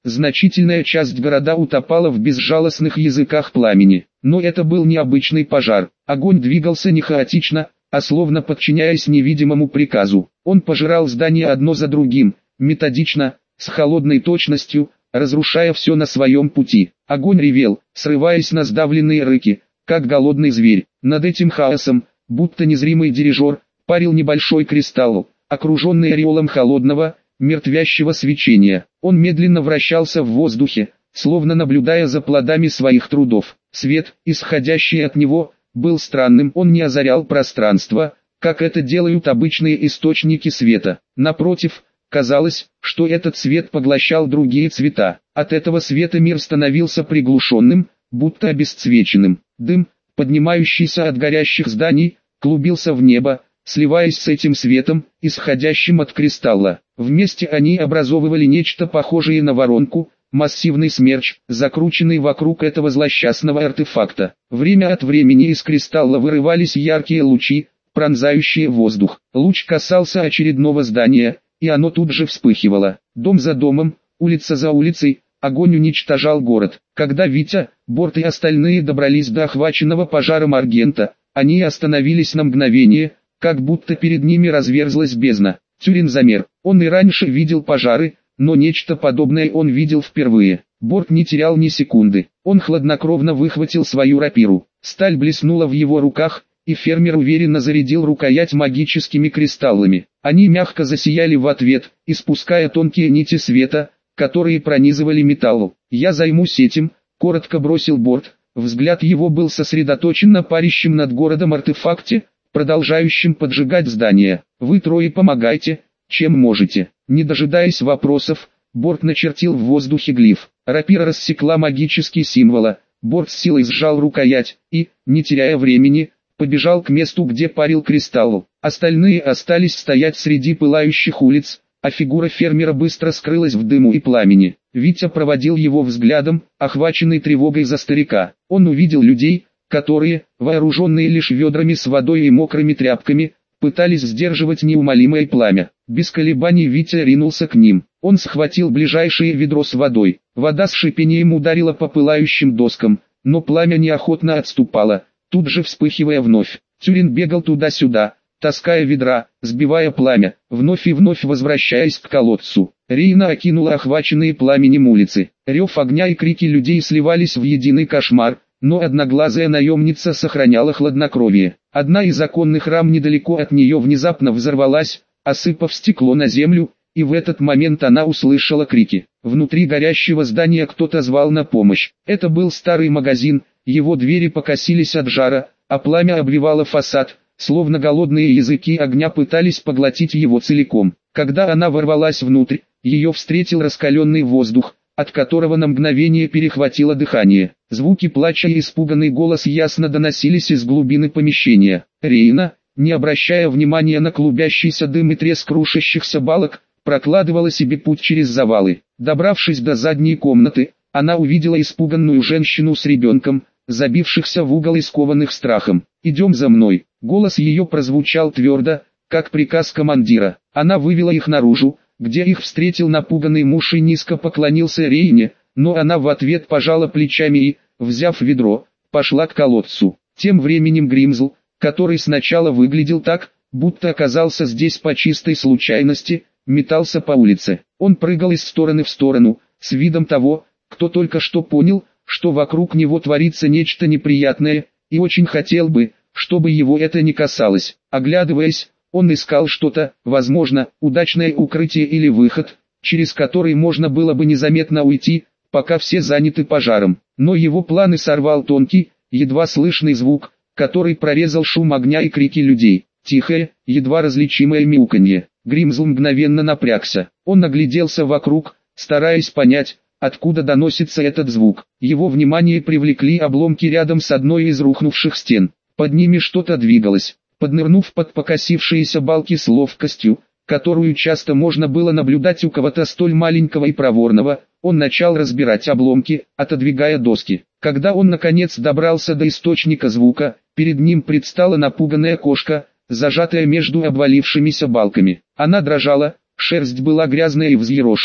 Значительная часть города утопала в безжалостных языках пламени. Но это был необычный пожар. Огонь двигался не хаотично, а словно подчиняясь невидимому приказу. Он пожирал здания одно за другим, методично, с холодной точностью, разрушая все на своем пути. Огонь ревел, срываясь на сдавленные рыки, как голодный зверь. Над этим хаосом, будто незримый дирижер, парил небольшой кристалл, окруженный ореолом холодного, мертвящего свечения. Он медленно вращался в воздухе, словно наблюдая за плодами своих трудов. Свет, исходящий от него, был странным. Он не озарял пространство, как это делают обычные источники света. Напротив, казалось, что этот свет поглощал другие цвета. От этого света мир становился приглушенным, будто обесцвеченным. Дым, поднимающийся от горящих зданий, клубился в небо, сливаясь с этим светом, исходящим от кристалла. Вместе они образовывали нечто похожее на воронку, массивный смерч, закрученный вокруг этого злосчастного артефакта. Время от времени из кристалла вырывались яркие лучи, пронзающие воздух. Луч касался очередного здания, и оно тут же вспыхивало. Дом за домом, улица за улицей, огонь уничтожал город. Когда Витя, Борт и остальные добрались до охваченного пожаром Аргента, они остановились на мгновение, как будто перед ними разверзлась бездна. Тюрин замер. Он и раньше видел пожары, но нечто подобное он видел впервые. Борт не терял ни секунды. Он хладнокровно выхватил свою рапиру. Сталь блеснула в его руках, и фермер уверенно зарядил рукоять магическими кристаллами. Они мягко засияли в ответ, испуская тонкие нити света, которые пронизывали металл. «Я займусь этим», — коротко бросил Борт. Взгляд его был сосредоточен на парящем над городом артефакте, продолжающем поджигать здания. «Вы трое помогайте, чем можете». Не дожидаясь вопросов, Борт начертил в воздухе глиф. Рапира рассекла магические символы. Борт с силой сжал рукоять и, не теряя времени, побежал к месту, где парил кристалл. Остальные остались стоять среди пылающих улиц, а фигура фермера быстро скрылась в дыму и пламени. Витя проводил его взглядом, охваченный тревогой за старика. Он увидел людей, которые, вооруженные лишь ведрами с водой и мокрыми тряпками, пытались сдерживать неумолимое пламя. Без колебаний Витя ринулся к ним. Он схватил ближайшее ведро с водой. Вода с шипением ударила по пылающим доскам, но пламя неохотно отступало, тут же вспыхивая вновь. Тюрин бегал туда-сюда, таская ведра, сбивая пламя, вновь и вновь возвращаясь к колодцу. Рейна окинула охваченные пламенем улицы. Рев огня и крики людей сливались в единый кошмар, но одноглазая наемница сохраняла хладнокровие. Одна из оконных рам недалеко от нее внезапно взорвалась, осыпав стекло на землю, и в этот момент она услышала крики. Внутри горящего здания кто-то звал на помощь. Это был старый магазин, его двери покосились от жара, а пламя обвивало фасад, словно голодные языки огня пытались поглотить его целиком. Когда она ворвалась внутрь, ее встретил раскаленный воздух, от которого на мгновение перехватило дыхание. Звуки плача и испуганный голос ясно доносились из глубины помещения. Рейна, не обращая внимания на клубящийся дым и треск рушащихся балок, прокладывала себе путь через завалы. Добравшись до задней комнаты, она увидела испуганную женщину с ребенком, забившихся в угол и скованных страхом. «Идем за мной». Голос ее прозвучал твердо, как приказ командира. Она вывела их наружу, где их встретил напуганный муж и низко поклонился Рейне, но она в ответ пожала плечами и, взяв ведро, пошла к колодцу. Тем временем Гримзл, который сначала выглядел так, будто оказался здесь по чистой случайности, метался по улице. Он прыгал из стороны в сторону, с видом того, кто только что понял, что вокруг него творится нечто неприятное, и очень хотел бы, чтобы его это не касалось. Оглядываясь, он искал что-то, возможно, удачное укрытие или выход, через который можно было бы незаметно уйти, пока все заняты пожаром. Но его планы сорвал тонкий, едва слышный звук, который прорезал шум огня и крики людей. Тихое, едва различимое мяуканье. Гримзл мгновенно напрягся. Он огляделся вокруг, стараясь понять, откуда доносится этот звук. Его внимание привлекли обломки рядом с одной из рухнувших стен. Под ними что-то двигалось. Поднырнув под покосившиеся балки с ловкостью, которую часто можно было наблюдать у кого-то столь маленького и проворного, он начал разбирать обломки, отодвигая доски. Когда он наконец добрался до источника звука, перед ним предстала напуганная кошка, зажатая между обвалившимися балками. Она дрожала, шерсть была грязной и взъерошенной,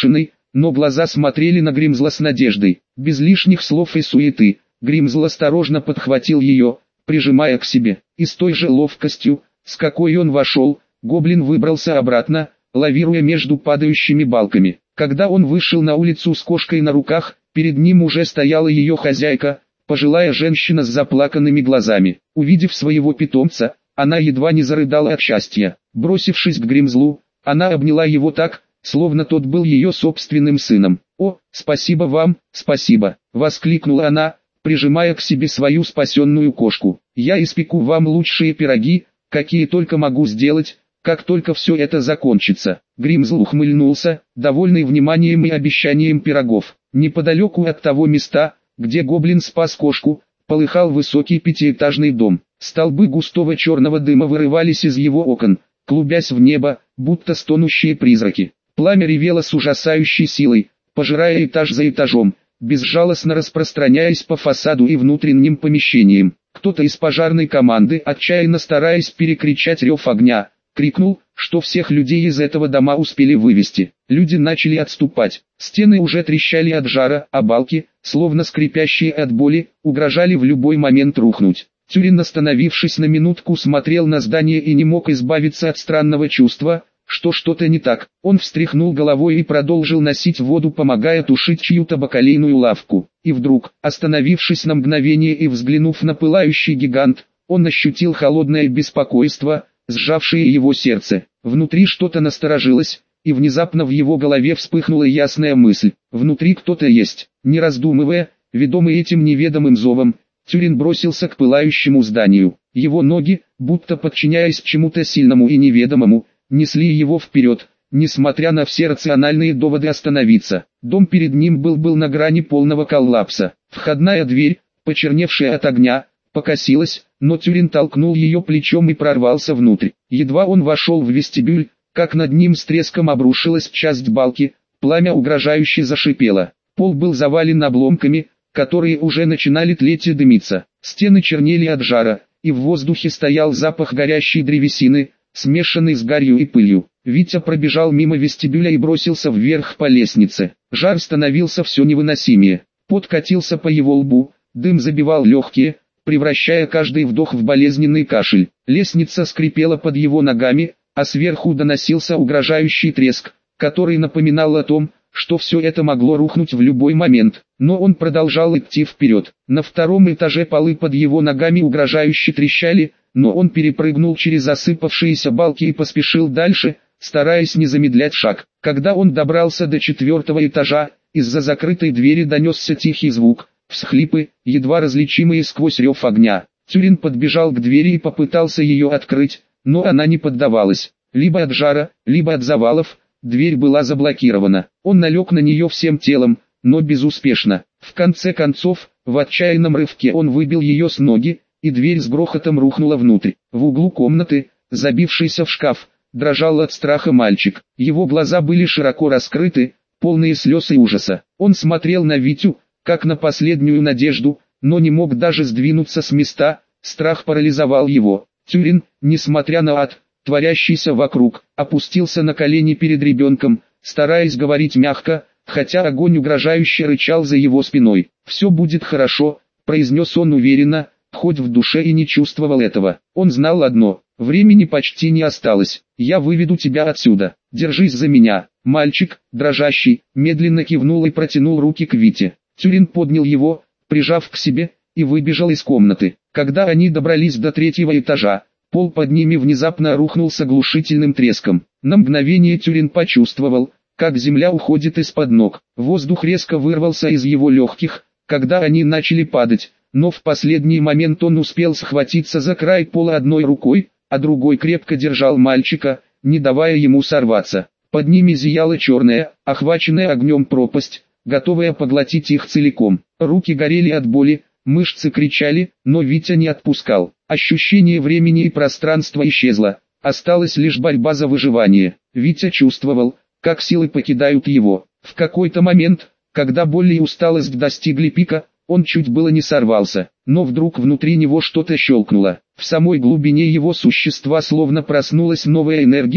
но глаза смотрели на Гримзла с надеждой. Без лишних слов и суеты, Гримзл осторожно подхватил ее, прижимая к себе, и с той же ловкостью, с какой он вошел, гоблин выбрался обратно, лавируя между падающими балками. Когда он вышел на улицу с кошкой на руках, перед ним уже стояла ее хозяйка, пожилая женщина с заплаканными глазами. Увидев своего питомца, она едва не зарыдала от счастья. Бросившись к Гримзлу, она обняла его так, словно тот был ее собственным сыном. «О, спасибо вам, спасибо!» — воскликнула она, прижимая к себе свою спасенную кошку. «Я испеку вам лучшие пироги, какие только могу сделать, как только все это закончится». Гримзл ухмыльнулся, довольный вниманием и обещанием пирогов. Неподалеку от того места, где гоблин спас кошку, полыхал высокий пятиэтажный дом. Столбы густого черного дыма вырывались из его окон, клубясь в небо, будто стонущие призраки. Пламя ревело с ужасающей силой, пожирая этаж за этажом, безжалостно распространяясь по фасаду и внутренним помещениям. Кто-то из пожарной команды, отчаянно стараясь перекричать рев огня, крикнул, что всех людей из этого дома успели вывести. Люди начали отступать. Стены уже трещали от жара, а балки, словно скрипящие от боли, угрожали в любой момент рухнуть. Тюрин, остановившись на минутку, смотрел на здание и не мог избавиться от странного чувства, что что-то не так. Он встряхнул головой и продолжил носить воду, помогая тушить чью-то бакалейную лавку. И вдруг, остановившись на мгновение и взглянув на пылающий гигант, он ощутил холодное беспокойство, сжавшее его сердце. Внутри что-то насторожилось, и внезапно в его голове вспыхнула ясная мысль. Внутри кто-то есть. Не раздумывая, ведомый этим неведомым зовом, Тюрин бросился к пылающему зданию. Его ноги, будто подчиняясь чему-то сильному и неведомому, несли его вперед, несмотря на все рациональные доводы остановиться. Дом перед ним был на грани полного коллапса. Входная дверь, почерневшая от огня, покосилась, но Тюрин толкнул ее плечом и прорвался внутрь. Едва он вошел в вестибюль, как над ним с треском обрушилась часть балки, пламя угрожающе зашипело. Пол был завален обломками, которые уже начинали тлеть и дымиться. Стены чернели от жара, и в воздухе стоял запах горящей древесины, смешанный с гарью и пылью. Витя пробежал мимо вестибюля и бросился вверх по лестнице. Жар становился все невыносимее. Пот катился по его лбу, дым забивал легкие, превращая каждый вдох в болезненный кашель. Лестница скрипела под его ногами, а сверху доносился угрожающий треск, который напоминал о том, что все это могло рухнуть в любой момент. Но он продолжал идти вперед. На втором этаже полы под его ногами угрожающе трещали, но он перепрыгнул через осыпавшиеся балки и поспешил дальше, стараясь не замедлять шаг. Когда он добрался до 4-го этажа, из-за закрытой двери донесся тихий звук, всхлипы, едва различимые сквозь рев огня. Тюрин подбежал к двери и попытался ее открыть, но она не поддавалась. Либо от жара, либо от завалов, дверь была заблокирована. Он налег на нее всем телом, но безуспешно. В конце концов, в отчаянном рывке он выбил ее с ноги, и дверь с грохотом рухнула внутрь. В углу комнаты, забившийся в шкаф, дрожал от страха мальчик. Его глаза были широко раскрыты, полные слез и ужаса. Он смотрел на Витю, как на последнюю надежду, но не мог даже сдвинуться с места, страх парализовал его. Тюрин, несмотря на ад, творящийся вокруг, опустился на колени перед ребенком, стараясь говорить мягко, хотя огонь угрожающе рычал за его спиной. «Все будет хорошо», — произнес он уверенно, хоть в душе и не чувствовал этого. Он знал одно: времени почти не осталось. «Я выведу тебя отсюда. Держись за меня». Мальчик, дрожащий, медленно кивнул и протянул руки к Вите. Тюрин поднял его, прижав к себе, и выбежал из комнаты. Когда они добрались до 3-го этажа, пол под ними внезапно рухнул с оглушительным треском. На мгновение Тюрин почувствовал, как земля уходит из-под ног. Воздух резко вырвался из его легких, когда они начали падать, но в последний момент он успел схватиться за край пола одной рукой, а другой крепко держал мальчика, не давая ему сорваться. Под ними зияла черная, охваченная огнем пропасть, готовая поглотить их целиком. Руки горели от боли, мышцы кричали, но Витя не отпускал. Ощущение времени и пространства исчезло, осталась лишь борьба за выживание. Витя чувствовал, как силы покидают его. В какой-то момент, когда боль и усталость достигли пика, он чуть было не сорвался, но вдруг внутри него что-то щелкнуло. В самой глубине его существа словно проснулась новая энергия,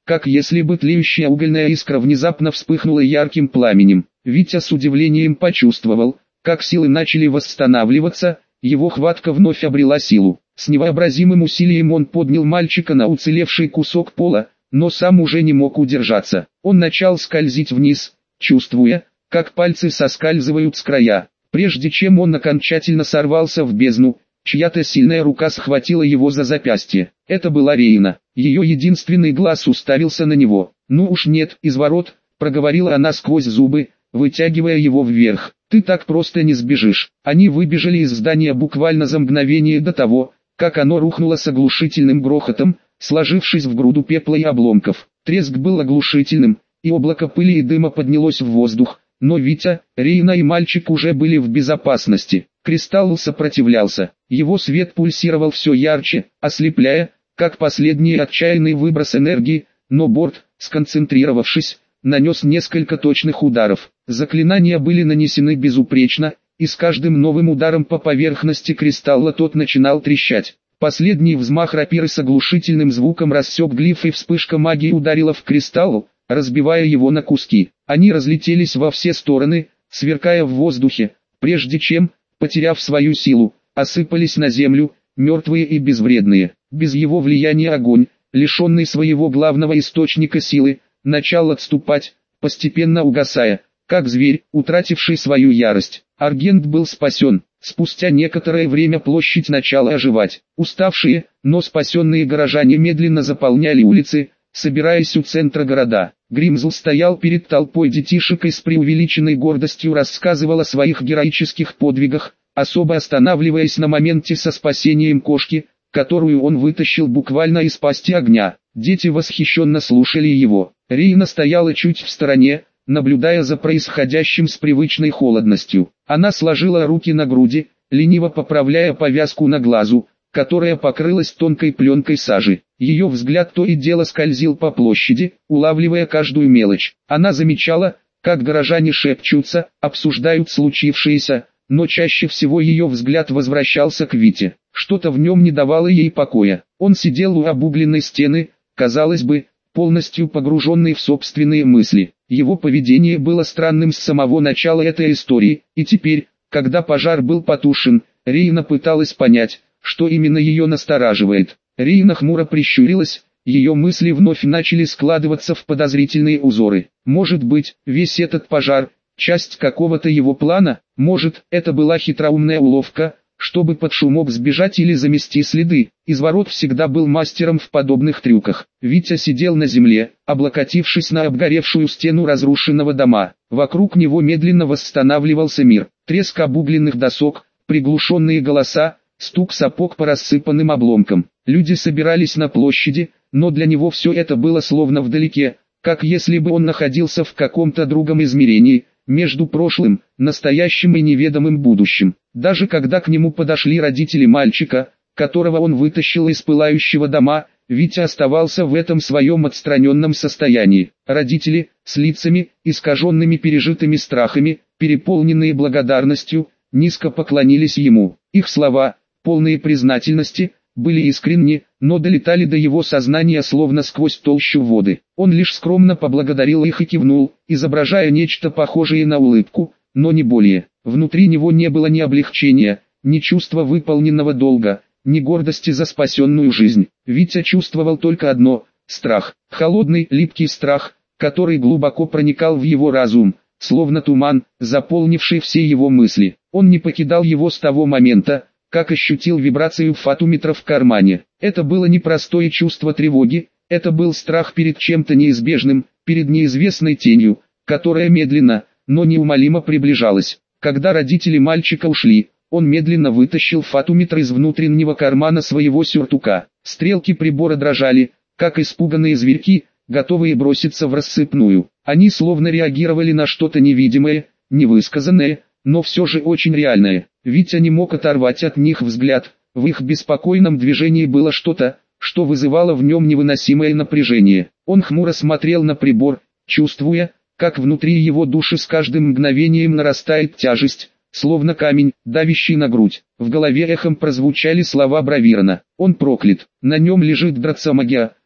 как если бы тлеющая угольная искра внезапно вспыхнула ярким пламенем. Витя с удивлением почувствовал, как силы начали восстанавливаться, его хватка вновь обрела силу. С невообразимым усилием он поднял мальчика на уцелевший кусок пола, но сам уже не мог удержаться. Он начал скользить вниз, чувствуя, как пальцы соскальзывают с края. Прежде чем он окончательно сорвался в бездну, чья-то сильная рука схватила его за запястье. Это была Рейна. Ее единственный глаз уставился на него. «Ну уж нет, изворот», — проговорила она сквозь зубы, вытягивая его вверх. «Ты так просто не сбежишь». Они выбежали из здания буквально за мгновение до того, как оно рухнуло с оглушительным грохотом, сложившись в груду пепла и обломков. Треск был оглушительным, и облако пыли и дыма поднялось в воздух, но Витя, Рейна и мальчик уже были в безопасности. Кристалл сопротивлялся, его свет пульсировал все ярче, ослепляя, как последний отчаянный выброс энергии, но борт, сконцентрировавшись, нанес несколько точных ударов. Заклинания были нанесены безупречно, и с каждым новым ударом по поверхности кристалла тот начинал трещать. Последний взмах рапиры с оглушительным звуком рассек глиф, и вспышка магии ударила в кристалл, разбивая его на куски. Они разлетелись во все стороны, сверкая в воздухе, прежде чем, потеряв свою силу, осыпались на землю, мертвые и безвредные. Без его влияния огонь, лишенный своего главного источника силы, начал отступать, постепенно угасая, как зверь, утративший свою ярость. Аргент был спасен. Спустя некоторое время площадь начала оживать. Уставшие, но спасенные горожане медленно заполняли улицы, собираясь у центра города. Гримзл стоял перед толпой детишек и с преувеличенной гордостью рассказывал о своих героических подвигах, особо останавливаясь на моменте со спасением кошки, которую он вытащил буквально из пасти огня. Дети восхищенно слушали его. Рейна стояла чуть в стороне, наблюдая за происходящим с привычной холодностью. Она сложила руки на груди, лениво поправляя повязку на глазу, которая покрылась тонкой пленкой сажи. Ее взгляд то и дело скользил по площади, улавливая каждую мелочь. Она замечала, как горожане шепчутся, обсуждают случившееся, но чаще всего ее взгляд возвращался к Вите. Что-то в нем не давало ей покоя. Он сидел у обугленной стены, казалось бы, полностью погруженный в собственные мысли. Его поведение было странным с самого начала этой истории, и теперь, когда пожар был потушен, Рейна пыталась понять, что именно ее настораживает. Рейна хмуро прищурилась, ее мысли вновь начали складываться в подозрительные узоры. Может быть, весь этот пожар – часть какого-то его плана, может, это была хитроумная уловка, чтобы под шумок сбежать или замести следы. Изворот всегда был мастером в подобных трюках. Витя сидел на земле, облокотившись на обгоревшую стену разрушенного дома. Вокруг него медленно восстанавливался мир. Треск обугленных досок, приглушенные голоса, стук сапог по рассыпанным обломкам. Люди собирались на площади, но для него все это было словно вдалеке, как если бы он находился в каком-то другом измерении, между прошлым, настоящим и неведомым будущим. Даже когда к нему подошли родители мальчика, которого он вытащил из пылающего дома, Витя оставался в этом своем отстраненном состоянии. Родители, с лицами, искаженными пережитыми страхами, переполненные благодарностью, низко поклонились ему. Их слова, полные признательности, были искренни, но долетали до его сознания словно сквозь толщу воды. Он лишь скромно поблагодарил их и кивнул, изображая нечто похожее на улыбку, но не более. Внутри него не было ни облегчения, ни чувства выполненного долга, ни гордости за спасенную жизнь. Витя чувствовал только одно – страх. Холодный, липкий страх, который глубоко проникал в его разум, словно туман, заполнивший все его мысли. Он не покидал его с того момента, как ощутил вибрацию фатометра в кармане. Это было непростое чувство тревоги, это был страх перед чем-то неизбежным, перед неизвестной тенью, которая медленно, но неумолимо приближалась. Когда родители мальчика ушли, он медленно вытащил фатометр из внутреннего кармана своего сюртука. Стрелки прибора дрожали, как испуганные зверьки, готовые броситься в рассыпную. Они словно реагировали на что-то невидимое, невысказанное, но все же очень реальное. Витя не мог оторвать от них взгляд, в их беспокойном движении было что-то, что вызывало в нем невыносимое напряжение. Он хмуро смотрел на прибор, чувствуя, как внутри его души с каждым мгновением нарастает тяжесть, словно камень, давящий на грудь. В голове эхом прозвучали слова Бравирана. Он проклят, на нем лежит драцамагия,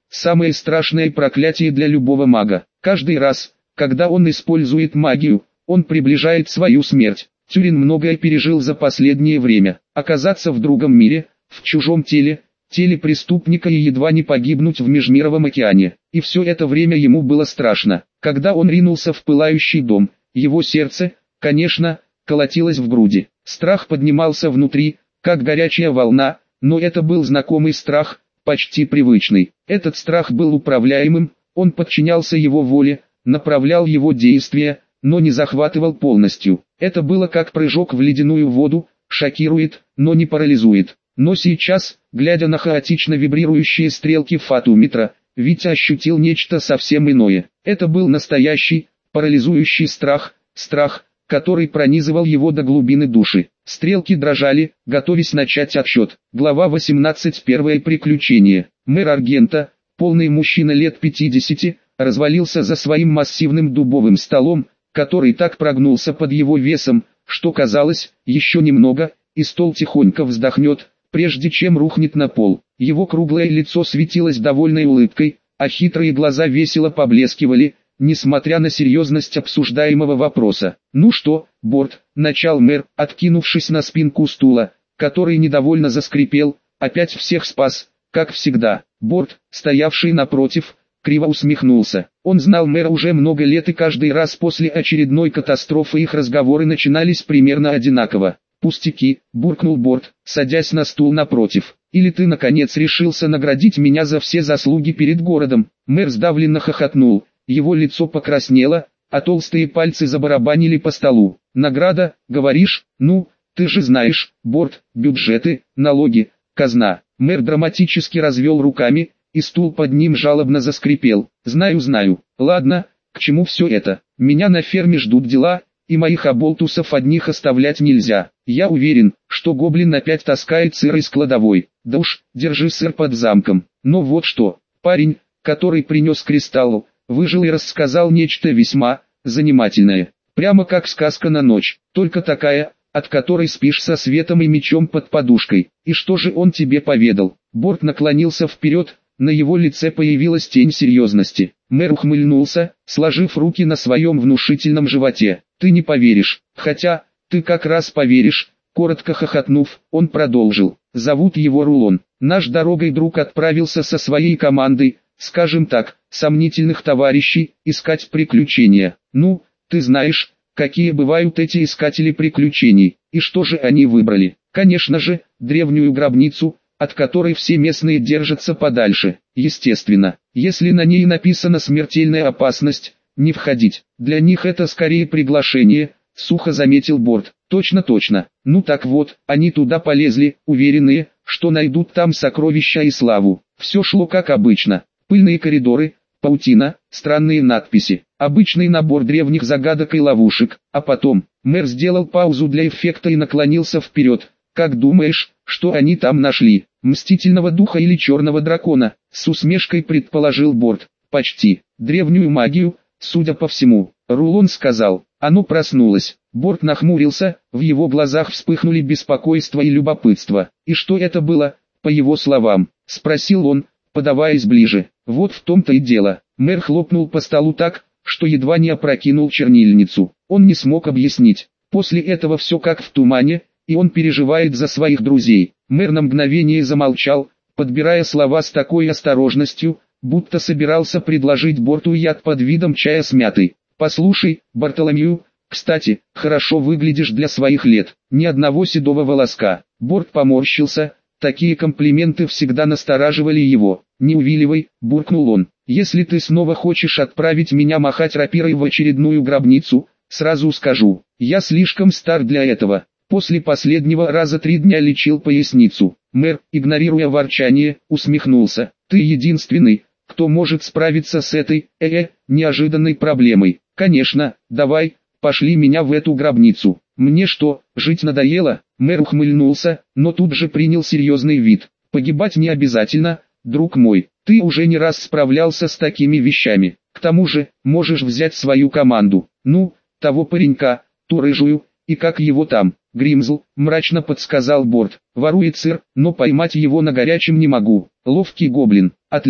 самое страшное проклятие для любого мага. Каждый раз, когда он использует магию, он приближает свою смерть. Тюрин многое пережил за последнее время. Оказаться в другом мире, в чужом теле преступника и едва не погибнуть в межмировом океане. И все это время ему было страшно. Когда он ринулся в пылающий дом, его сердце, конечно, колотилось в груди. Страх поднимался внутри, как горячая волна, но это был знакомый страх, почти привычный. Этот страх был управляемым, он подчинялся его воле, направлял его действия, но не захватывал полностью. Это было как прыжок в ледяную воду, шокирует, но не парализует. Но сейчас, глядя на хаотично вибрирующие стрелки фатометра, Витя ощутил нечто совсем иное. Это был настоящий, парализующий страх, который пронизывал его до глубины души. Стрелки дрожали, готовясь начать отсчет. Глава 18. Первое приключение. Мэр Аргента, полный мужчина лет 50, развалился за своим массивным дубовым столом, который так прогнулся под его весом, что казалось, еще немного, и стол тихонько вздохнет, прежде чем рухнет на пол. Его круглое лицо светилось довольной улыбкой, а хитрые глаза весело поблескивали, несмотря на серьезность обсуждаемого вопроса. «Ну что, Борт», — начал мэр, откинувшись на спинку стула, который недовольно заскрипел, «опять всех спас, как всегда». Борт, стоявший напротив, криво усмехнулся. Он знал мэра уже много лет, и каждый раз после очередной катастрофы их разговоры начинались примерно одинаково. «Пустяки», — буркнул Борт, садясь на стул напротив. «Или ты наконец решился наградить меня за все заслуги перед городом?» Мэр сдавленно хохотнул, его лицо покраснело, а толстые пальцы забарабанили по столу. «Награда, говоришь? Ну, ты же знаешь, Борт, бюджеты, налоги, казна». Мэр драматически развел руками, и стул под ним жалобно заскрипел. «Знаю. Ладно, к чему все это? Меня на ферме ждут дела, и моих оболтусов одних оставлять нельзя. Я уверен, что гоблин опять таскает сыр из кладовой. Да уж, держи сыр под замком». Но вот что, парень, который принес кристалл, выжил и рассказал нечто весьма занимательное. Прямо как сказка на ночь, только такая, от которой спишь со светом и мечом под подушкой. И что же он тебе поведал? Борт наклонился вперед, на его лице появилась тень серьезности. Мэр ухмыльнулся, сложив руки на своем внушительном животе. «Ты не поверишь, хотя, ты как раз поверишь», коротко хохотнув, он продолжил. «Зовут его Рулон. Наш дорогой друг отправился со своей командой, скажем так, сомнительных товарищей, искать приключения. Ну, ты знаешь, какие бывают эти искатели приключений, и что же они выбрали? Конечно же, древнюю гробницу, от которой все местные держатся подальше. Естественно, если на ней написана смертельная опасность, не входить. Для них это скорее приглашение», сухо заметил Борт. «Точно. Ну так вот, они туда полезли, уверенные, что найдут там сокровища и славу. Все шло как обычно. Пыльные коридоры, паутина, странные надписи, обычный набор древних загадок и ловушек. А потом, мэр сделал паузу для эффекта и наклонился вперед. Как думаешь, что они там нашли? Мстительного духа или черного дракона?» С усмешкой предположил Борт. «Почти. Древнюю магию, судя по всему», Рулон сказал. Оно проснулось. Борт нахмурился, в его глазах вспыхнули беспокойство и любопытство. «И что это было, по его словам?» спросил он, подаваясь ближе. «Вот в том-то и дело». Мэр хлопнул по столу так, что едва не опрокинул чернильницу. Он не смог объяснить. После этого все как в тумане, и он переживает за своих друзей. Мэр на мгновение замолчал, подбирая слова с такой осторожностью, будто собирался предложить Борту яд под видом чая с мятой. «Послушай, Бартоломью, кстати, хорошо выглядишь для своих лет, ни одного седого волоска». Борт поморщился, такие комплименты всегда настораживали его. «Не увиливай», буркнул он, «если ты снова хочешь отправить меня махать рапирой в очередную гробницу, сразу скажу, я слишком стар для этого». После последнего раза 3 дня лечил поясницу. Мэр, игнорируя ворчание, усмехнулся. «Ты единственный, кто может справиться с этой, неожиданной проблемой. Конечно, давай, пошли меня в эту гробницу. Мне что, жить надоело?» Мэр ухмыльнулся, но тут же принял серьезный вид. «Погибать не обязательно, друг мой, ты уже не раз справлялся с такими вещами. К тому же, можешь взять свою команду. Ну, того паренька, ту рыжую, и как его там?» «Гримзл», мрачно подсказал Борт. «Ворует сыр, но поймать его на горячем не могу». «Ловкий гоблин, отлично.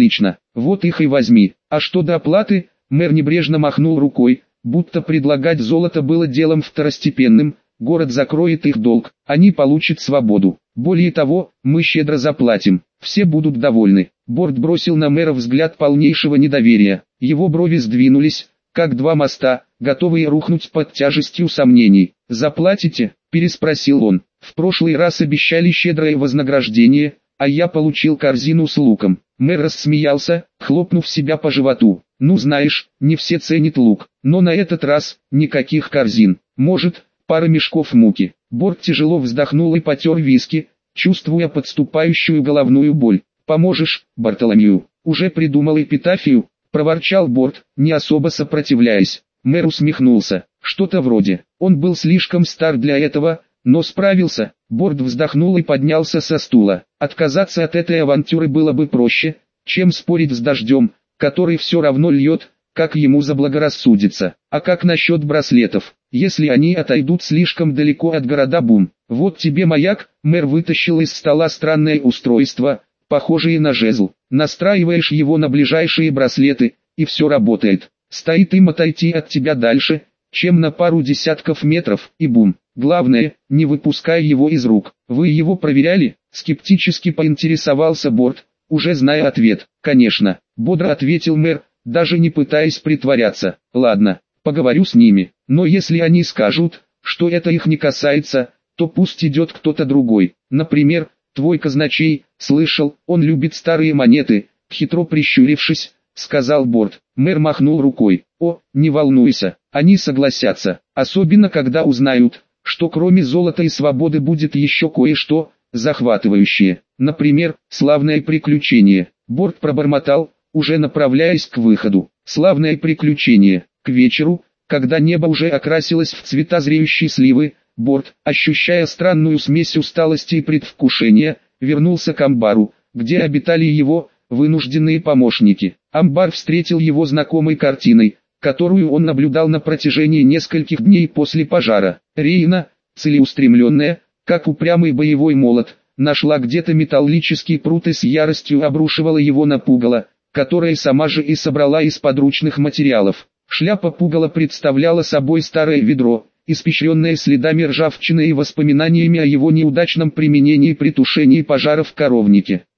Вот их и возьми. А что до оплаты, мэр небрежно махнул рукой, будто предлагать золото было делом второстепенным. Город закроет их долг, они получат свободу. Более того, мы щедро заплатим, все будут довольны. Борт бросил на мэра взгляд полнейшего недоверия. Его брови сдвинулись, как два моста, готовые рухнуть под тяжестью сомнений. «Заплатите?» – переспросил он. «В прошлый раз обещали щедрое вознаграждение, а я получил корзину с луком». Мэр рассмеялся, хлопнув себя по животу. «Ну знаешь, не все ценят лук, но на этот раз никаких корзин. Может, пара мешков муки». Борт тяжело вздохнул и потер виски, чувствуя подступающую головную боль. «Поможешь, Бартоломью?» «Уже придумал эпитафию», — проворчал Борт, не особо сопротивляясь. Мэр усмехнулся. «Что-то вроде. Он был слишком стар для этого, но справился». Борт вздохнул и поднялся со стула. Отказаться от этой авантюры было бы проще, чем спорить с дождем, который все равно льет, как ему заблагорассудится. А как насчет браслетов, если они отойдут слишком далеко от города Бум? Вот тебе маяк. Мэр вытащил из стола странное устройство, похожее на жезл. Настраиваешь его на ближайшие браслеты, и все работает. Стоит им отойти от тебя дальше, чем на пару десятков метров, и бум. Главное, не выпускай его из рук. Вы его проверяли? Скептически поинтересовался Борт, уже зная ответ. Конечно, бодро ответил мэр, даже не пытаясь притворяться. Ладно, поговорю с ними, но если они скажут, что это их не касается, то пусть идет кто-то другой. Например, твой казначей. Слышал, он любит старые монеты. Хитро прищурившись, сказал Борт. Мэр махнул рукой. О, не волнуйся, они согласятся, особенно когда узнают, что кроме золота и свободы будет еще кое-что захватывающее. Например, славное приключение. Борт пробормотал, уже направляясь к выходу. Славное приключение. К вечеру, когда небо уже окрасилось в цвета зреющей сливы, Борт, ощущая странную смесь усталости и предвкушения, вернулся к амбару, где обитали его вынужденные помощники. Амбар встретил его знакомой картиной, которую он наблюдал на протяжении нескольких дней после пожара. Рейна, целеустремленная, как упрямый боевой молот, нашла где-то металлический прут и с яростью обрушивала его на пугало, которое сама же и собрала из подручных материалов. Шляпа пугала представляла собой старое ведро, испещренное следами ржавчины и воспоминаниями о его неудачном применении при тушении пожара в коровнике.